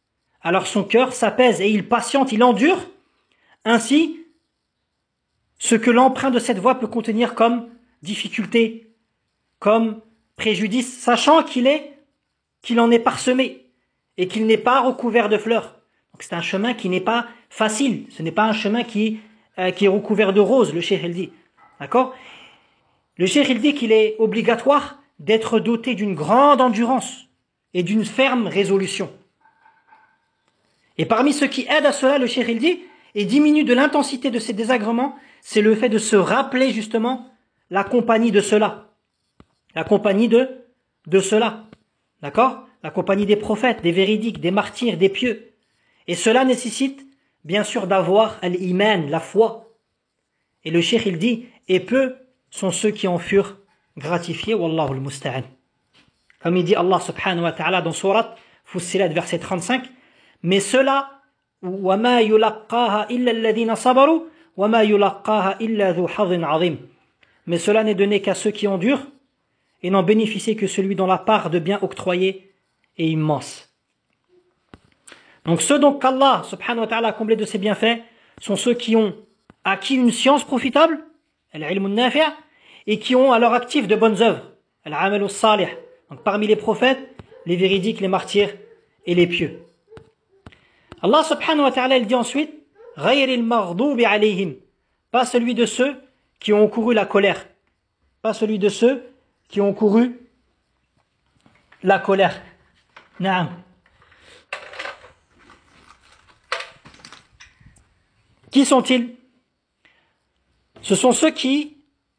Et il patiente, il endure ainsi ce que l'emprunt de cette voie peut contenir comme difficulté, comme préjudice, sachant qu'il en est parsemé et qu'il n'est pas recouvert de fleurs. Donc c'est un chemin qui n'est pas facile, ce n'est pas un chemin qui est recouvert de roses, le cheikh il dit. D'accord? Le cheikh il dit qu'il est obligatoire d'être doté d'une grande endurance et d'une ferme résolution. Et parmi ceux qui aident à cela, le cheikh il dit, et diminue de l'intensité de ces désagréments, c'est le fait de se rappeler justement la compagnie de cela. La compagnie de cela. D'accord? La compagnie des prophètes, des véridiques, des martyrs, des pieux. Et cela nécessite, bien sûr, d'avoir l'iman, la foi. Et le cheikh, il dit, et peu sont ceux qui en furent gratifiés, wallahu al-musta'an. Comme il dit Allah subhanahu wa ta'ala dans Surat Fussilat, verset 35, mais cela, وَمَا يُلَقَّاهَا إِلَّا الَّذِينَ صَبَرُوا وَمَا يُلَقَّاهَا إِلَّا ذُو حَظٍ عَظِيمٍ. Mais cela n'est donné qu'à ceux qui endurent, et n'en bénéficie que celui dont la part de bien octroyée est immense. Donc ceux dont qu'Allah subhanahu wa ta'ala a comblé de ses bienfaits sont ceux qui ont acquis une science profitable, al-ilm al-nafi', et qui ont à leur actif de bonnes œuvres, al-amal al-salih. Donc parmi les prophètes, les véridiques, les martyrs et les pieux. Allah subhanahu wa ta'ala il dit ensuite, غَيْرِ الْمَغْضُوبِ عَلَيْهِمْ, pas celui de ceux qui ont couru la colère, pas celui de ceux qui ont couru la colère. Naam. Qui sont-ils? Ce sont ceux qui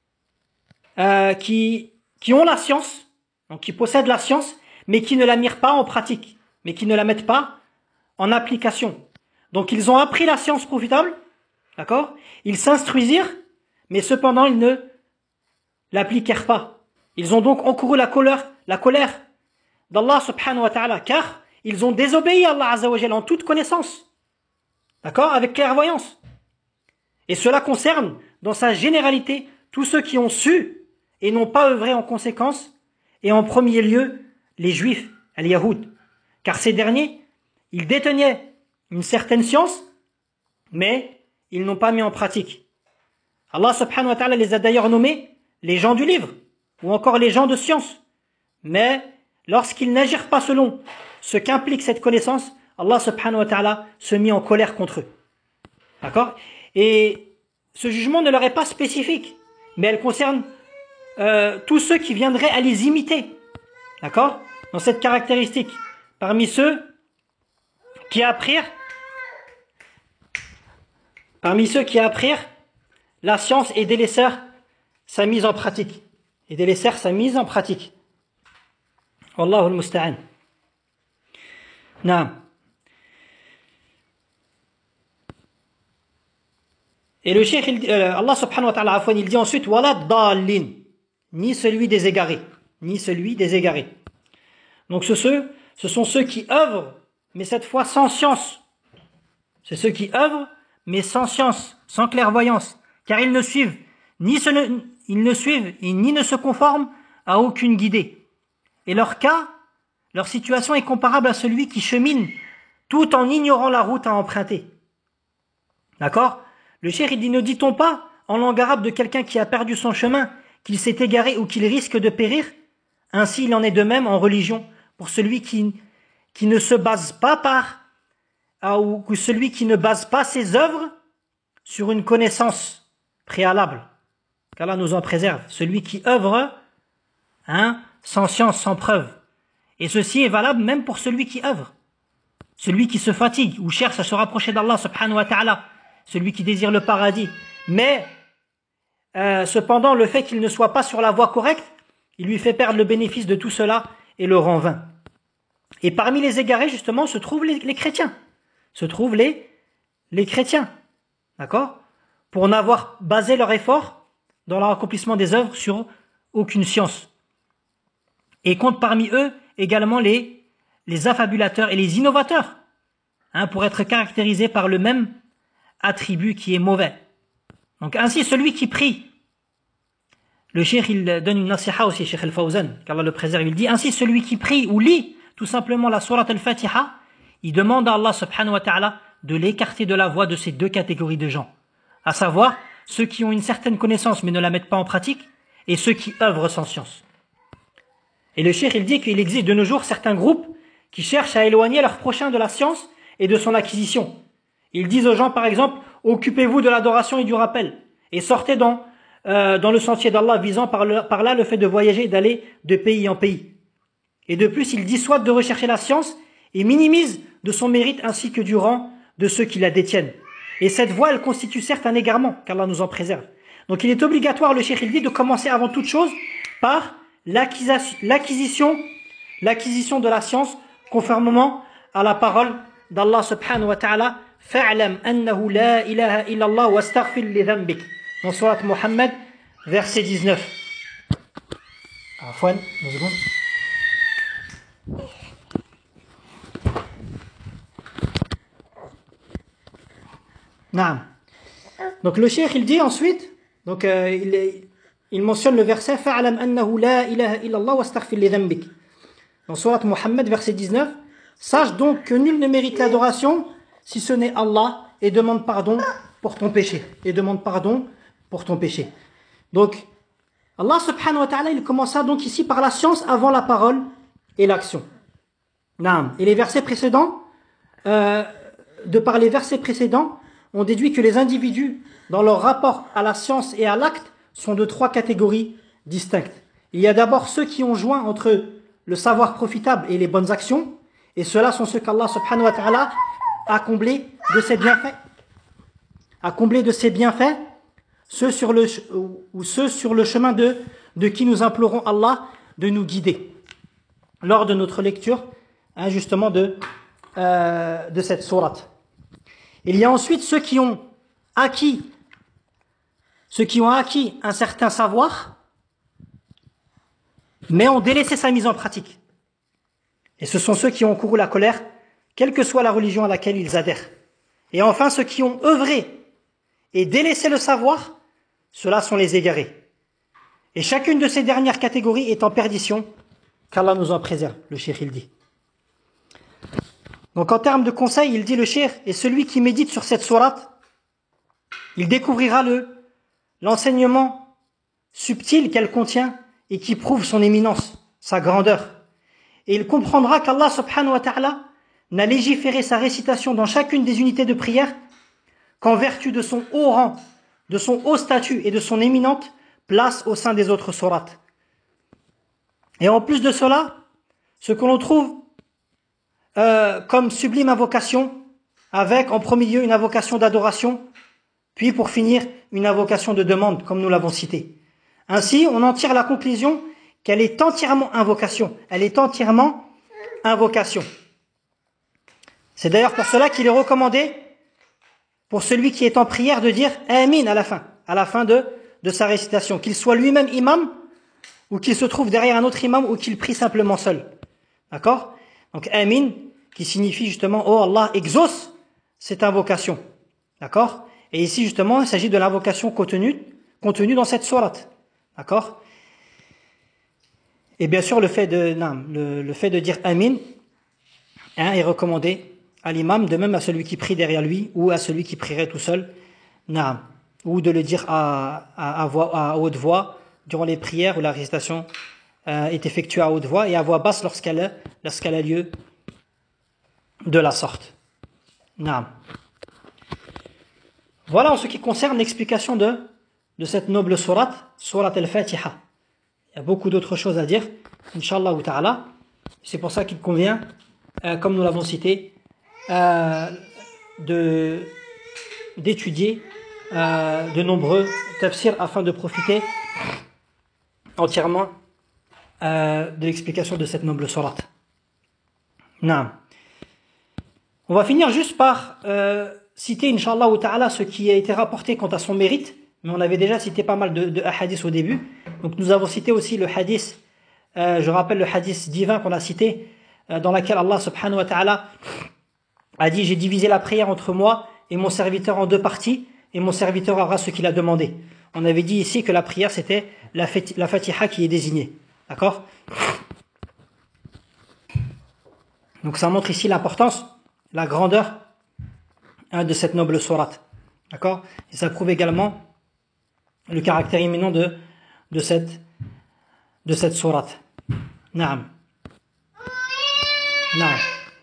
ont la science, donc qui possèdent la science, mais qui ne la mirent pas en pratique, mais qui ne la mettent pas en application. Donc ils ont appris la science profitable, d'accord? Ils s'instruisirent, mais cependant ils ne l'appliquèrent pas. Ils ont donc encouru la colère d'Allah subhanahu wa ta'ala, car ils ont désobéi à Allah azza wa jalla en toute connaissance, d'accord? Avec clairvoyance. Et cela concerne, dans sa généralité, tous ceux qui ont su et n'ont pas œuvré en conséquence, et en premier lieu, les juifs, al-Yahoud. Car ces derniers, ils détenaient une certaine science, mais ils n'ont pas mis en pratique. Allah subhanahu wa ta'ala les a d'ailleurs nommés les gens du livre, ou encore les gens de science. Mais lorsqu'ils n'agirent pas selon ce qu'implique cette connaissance, Allah subhanahu wa ta'ala se mit en colère contre eux. D'accord? Et ce jugement ne leur est pas spécifique, mais elle concerne tous ceux qui viendraient à les imiter. D'accord? Dans cette caractéristique, parmi ceux qui apprirent la science et délaissèrent sa mise en pratique. Wallahu al-musta'an. Naam. Et le cheikh, Allah subhanahu wa ta'ala, il dit ensuite, wala dallin, ni celui des égarés. Donc ce sont ceux qui œuvrent, mais cette fois sans science. C'est ceux qui œuvrent, mais sans science, sans clairvoyance, car ils ne suivent ni ne se conforment à aucune guidée. Et leur situation est comparable à celui qui chemine tout en ignorant la route à emprunter. D'accord? Le cheikh dit, ne dit-on pas en langue arabe de quelqu'un qui a perdu son chemin, qu'il s'est égaré ou qu'il risque de périr? Ainsi il en est de même en religion pour celui qui ne se base pas ou celui qui ne base pas ses œuvres sur une connaissance préalable. Qu'Allah nous en préserve. Celui qui œuvre sans science, sans preuve. Et ceci est valable même pour celui qui œuvre. Celui qui se fatigue ou cherche à se rapprocher d'Allah subhanahu wa ta'ala. Celui qui désire le paradis. Mais cependant, le fait qu'il ne soit pas sur la voie correcte, il lui fait perdre le bénéfice de tout cela et le rend vain. Et parmi les égarés, justement, se trouvent les chrétiens. Les chrétiens. D'accord? Pour n'avoir basé leur effort dans l'accomplissement des œuvres sur aucune science. Et compte parmi eux également les affabulateurs et les innovateurs, pour être caractérisés par le même attribut qui est mauvais. Donc ainsi celui qui prie, le cheikh il donne une nasiha aussi, Cheikh Al-Fawzan, qu'Allah le préserve, il dit ainsi celui qui prie ou lit tout simplement la sourate Al-Fatiha, il demande à Allah subhanahu wa ta'ala de l'écarter de la voie de ces deux catégories de gens, à savoir ceux qui ont une certaine connaissance mais ne la mettent pas en pratique et ceux qui œuvrent sans science. Et le cheikh il dit qu'il existe de nos jours certains groupes qui cherchent à éloigner leur prochain de la science et de son acquisition. Ils disent aux gens par exemple, occupez-vous de l'adoration et du rappel et sortez dans le sentier d'Allah, visant par là le fait de voyager et d'aller de pays en pays. Et de plus, ils dissuadent de rechercher la science et minimisent de son mérite ainsi que du rang de ceux qui la détiennent. Et cette voie, elle constitue certes un égarement, qu'Allah nous en préserve. Donc il est obligatoire, le cheikh il dit, de commencer avant toute chose par l'acquisition de la science, conformément à la parole d'Allah subhanahu wa ta'ala, fa'lam annahu la ilaha illallah wastaghfir li dhanbik. Dans Surat Muhammad, verset 19. Afwan, 2 secondes. Naam. Donc le cheikh il dit ensuite, donc il mentionne le verset fa'lam annahu la ilaha illallah wastaghfir li dhanbik. Dans Surat Muhammad, verset 19, sache donc que nul ne mérite l'adoration si ce n'est Allah et demande pardon pour ton péché. Donc Allah subhanahu wa ta'ala il commença donc ici par la science avant la parole et l'action. Naam. Et les versets précédents, de par les versets précédents, on déduit que les individus, dans leur rapport à la science et à l'acte, sont de 3 catégories distinctes. Il y a d'abord ceux qui ont joint entre le savoir profitable et les bonnes actions, et ceux-là sont ceux qu'Allah subhanahu wa ta'ala a comblés de ses bienfaits, ceux sur le chemin de qui nous implorons Allah de nous guider. Lors de notre lecture, justement de cette sourate. Il y a ensuite ceux qui ont acquis un certain savoir, mais ont délaissé sa mise en pratique. Et ce sont ceux qui ont couru la colère, quelle que soit la religion à laquelle ils adhèrent. Et enfin, ceux qui ont œuvré et délaissé le savoir, ceux-là sont les égarés. Et chacune de ces dernières catégories est en perdition, qu'Allah nous en préserve, le cheikh il dit. Donc en termes de conseil, il dit le cheikh, et celui qui médite sur cette sourate Il découvrira l'enseignement subtil qu'elle contient et qui prouve son éminence, sa grandeur. Et il comprendra qu'Allah subhanahu wa ta'ala n'a légiféré sa récitation dans chacune des unités de prière qu'en vertu de son haut rang, de son haut statut et de son éminente place au sein des autres sourates. Et en plus de cela, ce que l'on trouve comme sublime invocation, avec en premier lieu une invocation d'adoration, puis pour finir une invocation de demande, comme nous l'avons cité. Ainsi, on en tire la conclusion qu'elle est entièrement invocation. Elle est entièrement invocation. C'est d'ailleurs pour cela qu'il est recommandé, pour celui qui est en prière, de dire Amin à la fin de sa récitation, qu'il soit lui-même imam, ou qu'il se trouve derrière un autre imam, ou qu'il prie simplement seul. D'accord? Donc Amin, qui signifie justement Oh Allah, exauce cette invocation. D'accord? Et ici justement, il s'agit de l'invocation contenue dans cette sourate. D'accord? Et bien sûr, le fait de dire Amin est recommandé à l'imam, de même à celui qui prie derrière lui, ou à celui qui prierait tout seul, ou de le dire à haute voix durant les prières où la récitation est effectuée à haute voix, et à voix basse lorsqu'elle a lieu de la sorte. Voilà en ce qui concerne l'explication de cette noble sourate al-Fatiha. Il y a beaucoup d'autres choses à dire, Inch'Allah ta'ala. C'est pour ça qu'il convient, comme nous l'avons cité, d'étudier de nombreux tafsirs afin de profiter entièrement de l'explication de cette noble sourate. On va finir juste par citer, Inch'Allah ta'ala, ce qui a été rapporté quant à son mérite, mais on avait déjà cité pas mal de hadiths au début. Donc nous avons cité aussi le hadith, je rappelle le hadith divin qu'on a cité, dans lequel Allah subhanahu wa ta'ala a dit: j'ai divisé la prière entre moi et mon serviteur en deux parties, et mon serviteur aura ce qu'il a demandé. On avait dit ici que la prière c'était la Fatiha qui est désignée. D'accord? Donc ça montre ici l'importance, la grandeur de cette noble sourate. D'accord? Et ça prouve également le caractère imminent de cette sourate. Naam. Naam.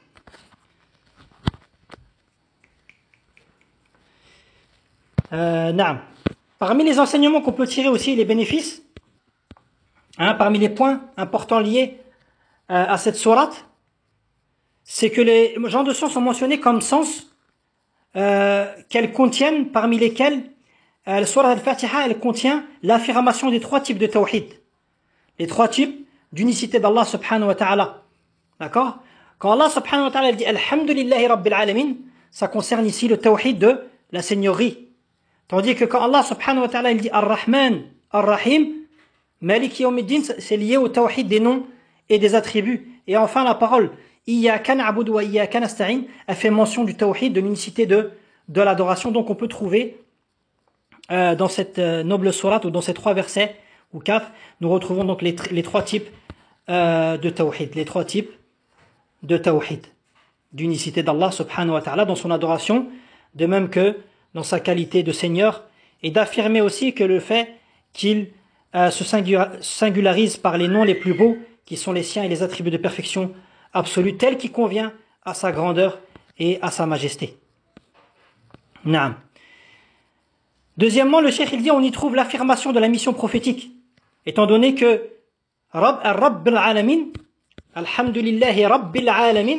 Naam. Parmi les enseignements qu'on peut tirer aussi, les bénéfices, parmi les points importants liés à cette sourate, c'est que les gens de science ont mentionné comme sens qu'elles contiennent, parmi lesquels la sourate al-Fatiha, elle contient l'affirmation des trois types de tawhid, les trois types d'unicité d'Allah subhanahu wa ta'ala. D'accord? Quand Allah subhanahu wa ta'ala dit Alhamdulillahi Rabbil Alamin, ça concerne ici le tawhid de la seigneurie. Tandis que quand Allah subhanahu wa ta'ala il dit Ar-Rahman, Ar-Rahim, Maliki Yawmiddin, c'est lié au tawhid des noms et des attributs. Et enfin la parole Iyyaka na'budu wa iyyaka nasta'in a fait mention du tawhid, de l'unicité de l'adoration. Donc on peut trouver dans cette noble sourate, ou dans ces trois versets ou quatre, nous retrouvons donc les trois types de tawhid, les trois types de tawhid, d'unicité d'Allah subhanahu wa ta'ala dans son adoration, de même que dans sa qualité de Seigneur, et d'affirmer aussi que le fait qu'il se singularise par les noms les plus beaux qui sont les siens et les attributs de perfection absolue tels qu'il convient à sa grandeur et à sa majesté. Naam. Deuxièmement, le cheikh il dit on y trouve l'affirmation de la mission prophétique, étant donné que Rabbil Alamin, Alhamdulillahi Rabbil Alamin,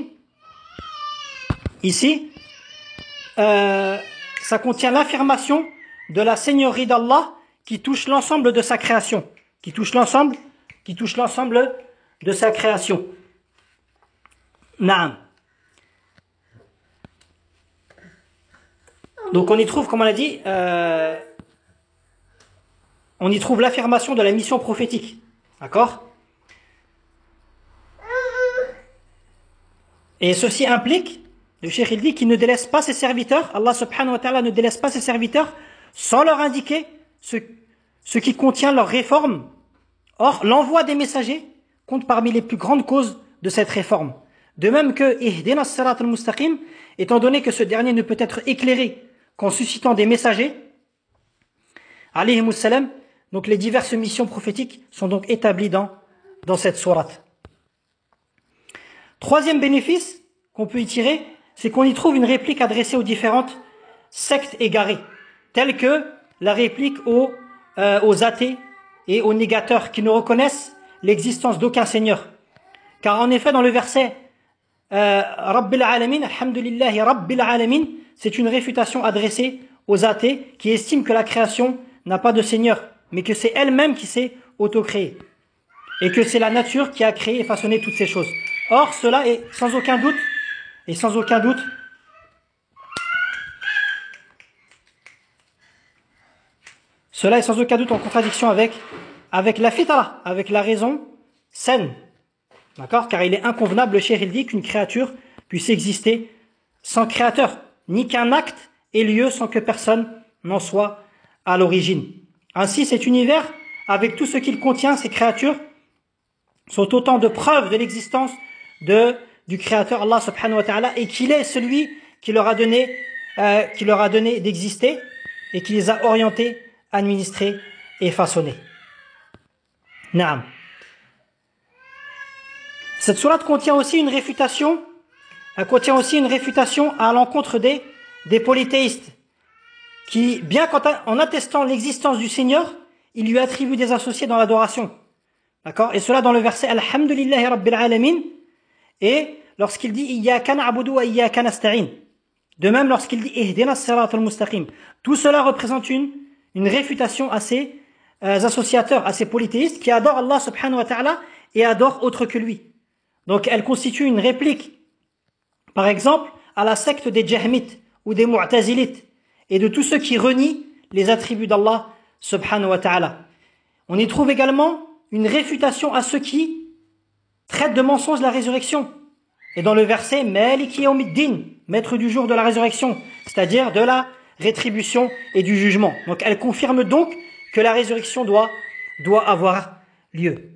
ici ça contient l'affirmation de la seigneurie d'Allah qui touche l'ensemble de sa création, qui touche l'ensemble de sa création. Naam. Donc on y trouve, comme on l'a dit, on y trouve l'affirmation de la mission prophétique. D'accord? Et ceci implique, le cheikh il dit, qu'il ne délaisse pas ses serviteurs, Allah subhanahu wa ta'ala ne délaisse pas ses serviteurs sans leur indiquer ce qui contient leur réforme. Or, l'envoi des messagers compte parmi les plus grandes causes de cette réforme. De même que Ihdina as-sirat al-mustaqim, étant donné que ce dernier ne peut être éclairé qu'en suscitant des messagers, alayhimus salam. Donc les diverses missions prophétiques sont donc établies dans cette sourate. Troisième bénéfice qu'on peut y tirer, c'est qu'on y trouve une réplique adressée aux différentes sectes égarées, telles que la réplique aux athées et aux négateurs qui ne reconnaissent l'existence d'aucun Seigneur. Car en effet, dans le verset Rabbil Alamin, Alhamdulillahi Rabbil Alamin, c'est une réfutation adressée aux athées qui estiment que la création n'a pas de Seigneur, mais que c'est elle-même qui s'est auto-créée. Et que c'est la nature qui a créé et façonné toutes ces choses. Or, cela est sans aucun doute, en contradiction avec la fitra, avec la raison saine. D'accord? Car il est inconvenable, le cheikh il dit, qu'une créature puisse exister sans créateur, ni qu'un acte ait lieu sans que personne n'en soit à l'origine. Ainsi, cet univers, avec tout ce qu'il contient, ces créatures, sont autant de preuves de l'existence du Créateur Allah subhanahu wa ta'ala, et qu'il est celui qui leur a donné d'exister et qui les a orientés, administrés et façonnés. Naam. Cette sourate contient aussi une réfutation à l'encontre des polythéistes qui, bien qu'en attestant l'existence du Seigneur, ils lui attribuent des associés dans l'adoration. D'accord? Et cela dans le verset Alhamdulillahi Rabbil Alamin, et lorsqu'il dit Iyyaka na'budu wa iyyaka nasta'in. De même lorsqu'il dit Ihdina as-siratal mustaqim. Tout cela représente une réfutation à ces associateurs, à ces polythéistes qui adorent Allah subhanahu wa ta'ala et adorent autre que lui. Donc elle constitue une réplique, par exemple, à la secte des Jahmites ou des Mu'tazilites et de tous ceux qui renient les attributs d'Allah subhanahu wa ta'ala. On y trouve également une réfutation à ceux qui traitent de mensonge la résurrection. Et dans le verset Maliki yawmiddin, maître du jour de la résurrection, c'est-à-dire de la rétribution et du jugement. Donc elle confirme donc que la résurrection doit avoir lieu.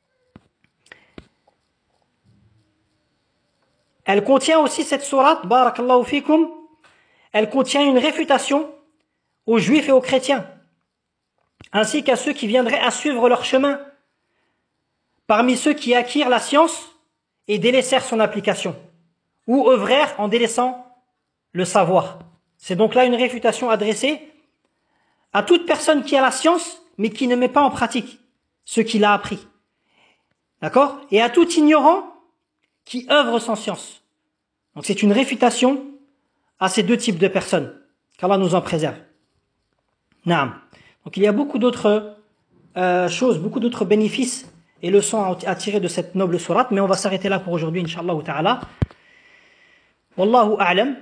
Elle contient aussi, cette sourate, barakallahu fikum, elle contient une réfutation aux juifs et aux chrétiens, ainsi qu'à ceux qui viendraient à suivre leur chemin, parmi ceux qui acquirent la science et délaissèrent son application, ou œuvrèrent en délaissant le savoir. C'est donc là une réfutation adressée à toute personne qui a la science, mais qui ne met pas en pratique ce qu'il a appris. D'accord? Et à tout ignorant qui œuvre sans science. Donc c'est une réfutation à ces deux types de personnes, qu'Allah nous en préserve. Naam. Donc il y a beaucoup d'autres choses, beaucoup d'autres bénéfices et leçons à tirer de cette noble sourate, mais on va s'arrêter là pour aujourd'hui, Inch'Allah ta'ala. Wallahu a'lam.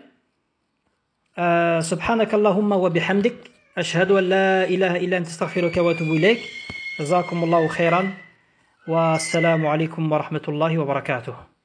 سبحانك اللهم وبحمدك أشهد أن لا إله إلا أنت أستغفرك وأتوب إليك جزاكم الله خيرا والسلام عليكم ورحمة الله وبركاته